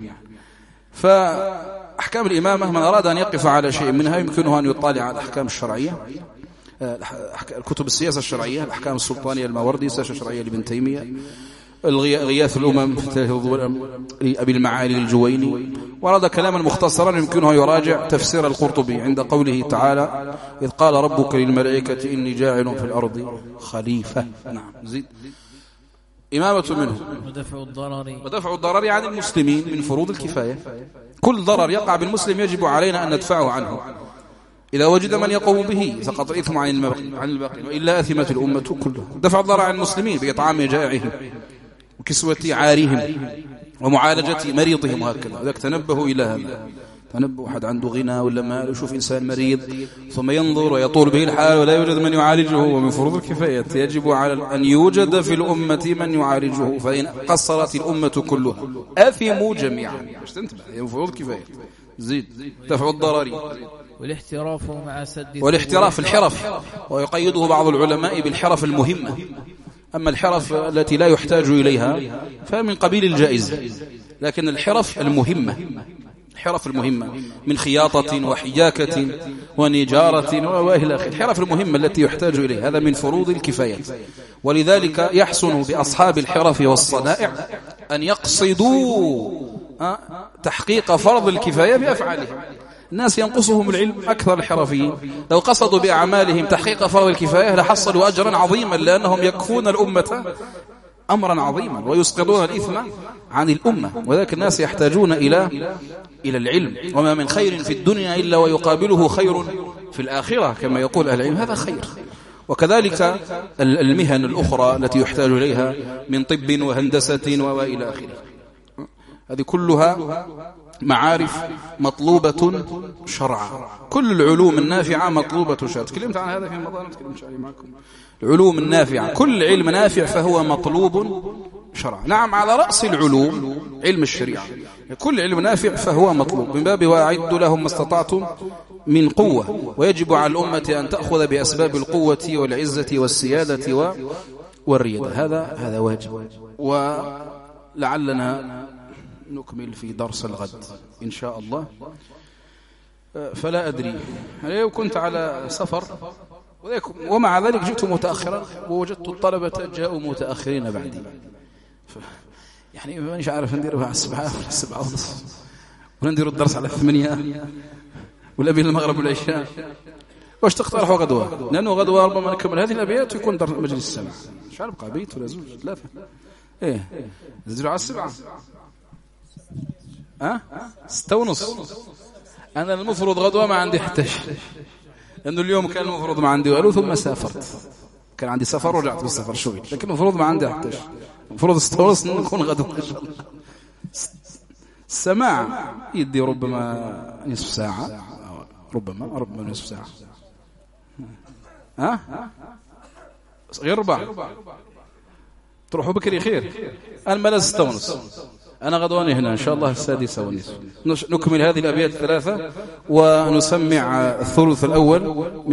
Speaker 1: فأحكام الإمامة من أراد أن يقف على شيء منها يمكنه أن يطالع على الأحكام الشرعية، الكتب السياسة الشرعية، الأحكام السلطانية الماوردي، السياسة الشرعية لابن تيمية، غياث الأمم أبي المعالي الجويني. ورد كلاما مختصرا يمكنه يراجع تفسير القرطبي عند قوله تعالى إذ قال ربك للملائكة إني جاعل في الأرض خليفة. نعم، زيد إمامة منه. ودفع الضرر عن المسلمين من فروض الكفاية. كل ضرر يقع بالمسلم يجب علينا أن ندفعه عنه. إذا وجد من يقوم به سقط الإثم عن الباقي، وإلا أثمت الأمة كلها. دفع الضرر عن المسلمين بإطعام جائعهم وكسوة عارهم ومعالجة مريضهم، وهكذا. إذا تنبهوا إلى هذا، تنبه أحد عنده غنى ولا مال يشوف إنسان مريض ثم ينظر ويطول به الحال ولا يوجد من يعالجه، ومن فروض الكفاية يجب على أن يوجد في الأمة من يعالجه، فإن قصرت الأمة كلها أثموا جميعا. من فروض الكفاية. زيد دفع الضرر والاحتراف الحرف، ويقيده بعض العلماء بالحرف المهمة. أما الحرف التي لا يحتاج إليها فمن قبيل الجائز، لكن الحرف المهمة من خياطة وحياكة ونجارة وإلى آخره، الحرف المهمة التي يحتاج إليها، هذا من فروض الكفايات. ولذلك يحسن بأصحاب الحرف والصنائع أن يقصدوا تحقيق فرض الكفاية بأفعالهم. الناس ينقصهم العلم أكثر الحرفيين، لو قصدوا بأعمالهم تحقيق فرض الكفاية لحصلوا أجرا عظيما، لأنهم يكفون الأمة أمرا عظيما ويسقطون الإثم عن الأمة. وذلك الناس يحتاجون إلى العلم، وما من خير في الدنيا إلا ويقابله خير في الآخرة كما يقول أهل العلم، هذا خير. وكذلك المهن الأخرى التي يحتاج إليها من طب وهندسة وإلى آخره، هذه كلها معارف مطلوبة شرعا. كل العلوم النافعة مطلوبة شرعا. تكلمت عن هذا في رمضان، تكلمت عليه معكم. العلوم النافعة، كل علم نافع فهو مطلوب شرعا. نعم، على رأس العلوم علم الشريعة. كل علم نافع فهو مطلوب، من باب وأعدوا لهم ما استطعتم من قوة. ويجب على الأمة أن تأخذ بأسباب القوة والعزة والسيادة والريادة. هذا واجب. ولعلنا نكمل في درس الغد إن شاء الله. فلا أدري، أنا كنت على سفر ومع ذلك جئت متأخرا، ووجدت الطلبة جاءوا متأخرين بعدي. يعني مانيش عارف نديرها على 7 ولا 7:30، وندير الدرس على 8 ولا بين المغرب والعشاء. واش تقترحوا غدوة؟ لأنه غدوة ربما نكمل هذه الأبيات ويكون درس مجلس السمع. شحال بقى؟ بيت ولا 2 3؟ إيه، نزلوا على 7. 6:30. أنا المفروض غدوة ما عندي حتى شيء، لأنه اليوم كان المفروض ما عندي غلو، ثم سافرت. كان عندي سفر ورجعت بالسفر شوي، لكن المفروض ما عندي حتى شيء. المفروض 6:30 نكون غدوة إن شاء الله. السماع يدي ربما نصف ساعة، ربما نصف ساعة. غير 4 تروحوا بكري خير. الملاذ 6:30. أنا غدواني هنا إن شاء الله 6:30. نكمل هذه الأبيات 3 ونسمع الثلث الأول.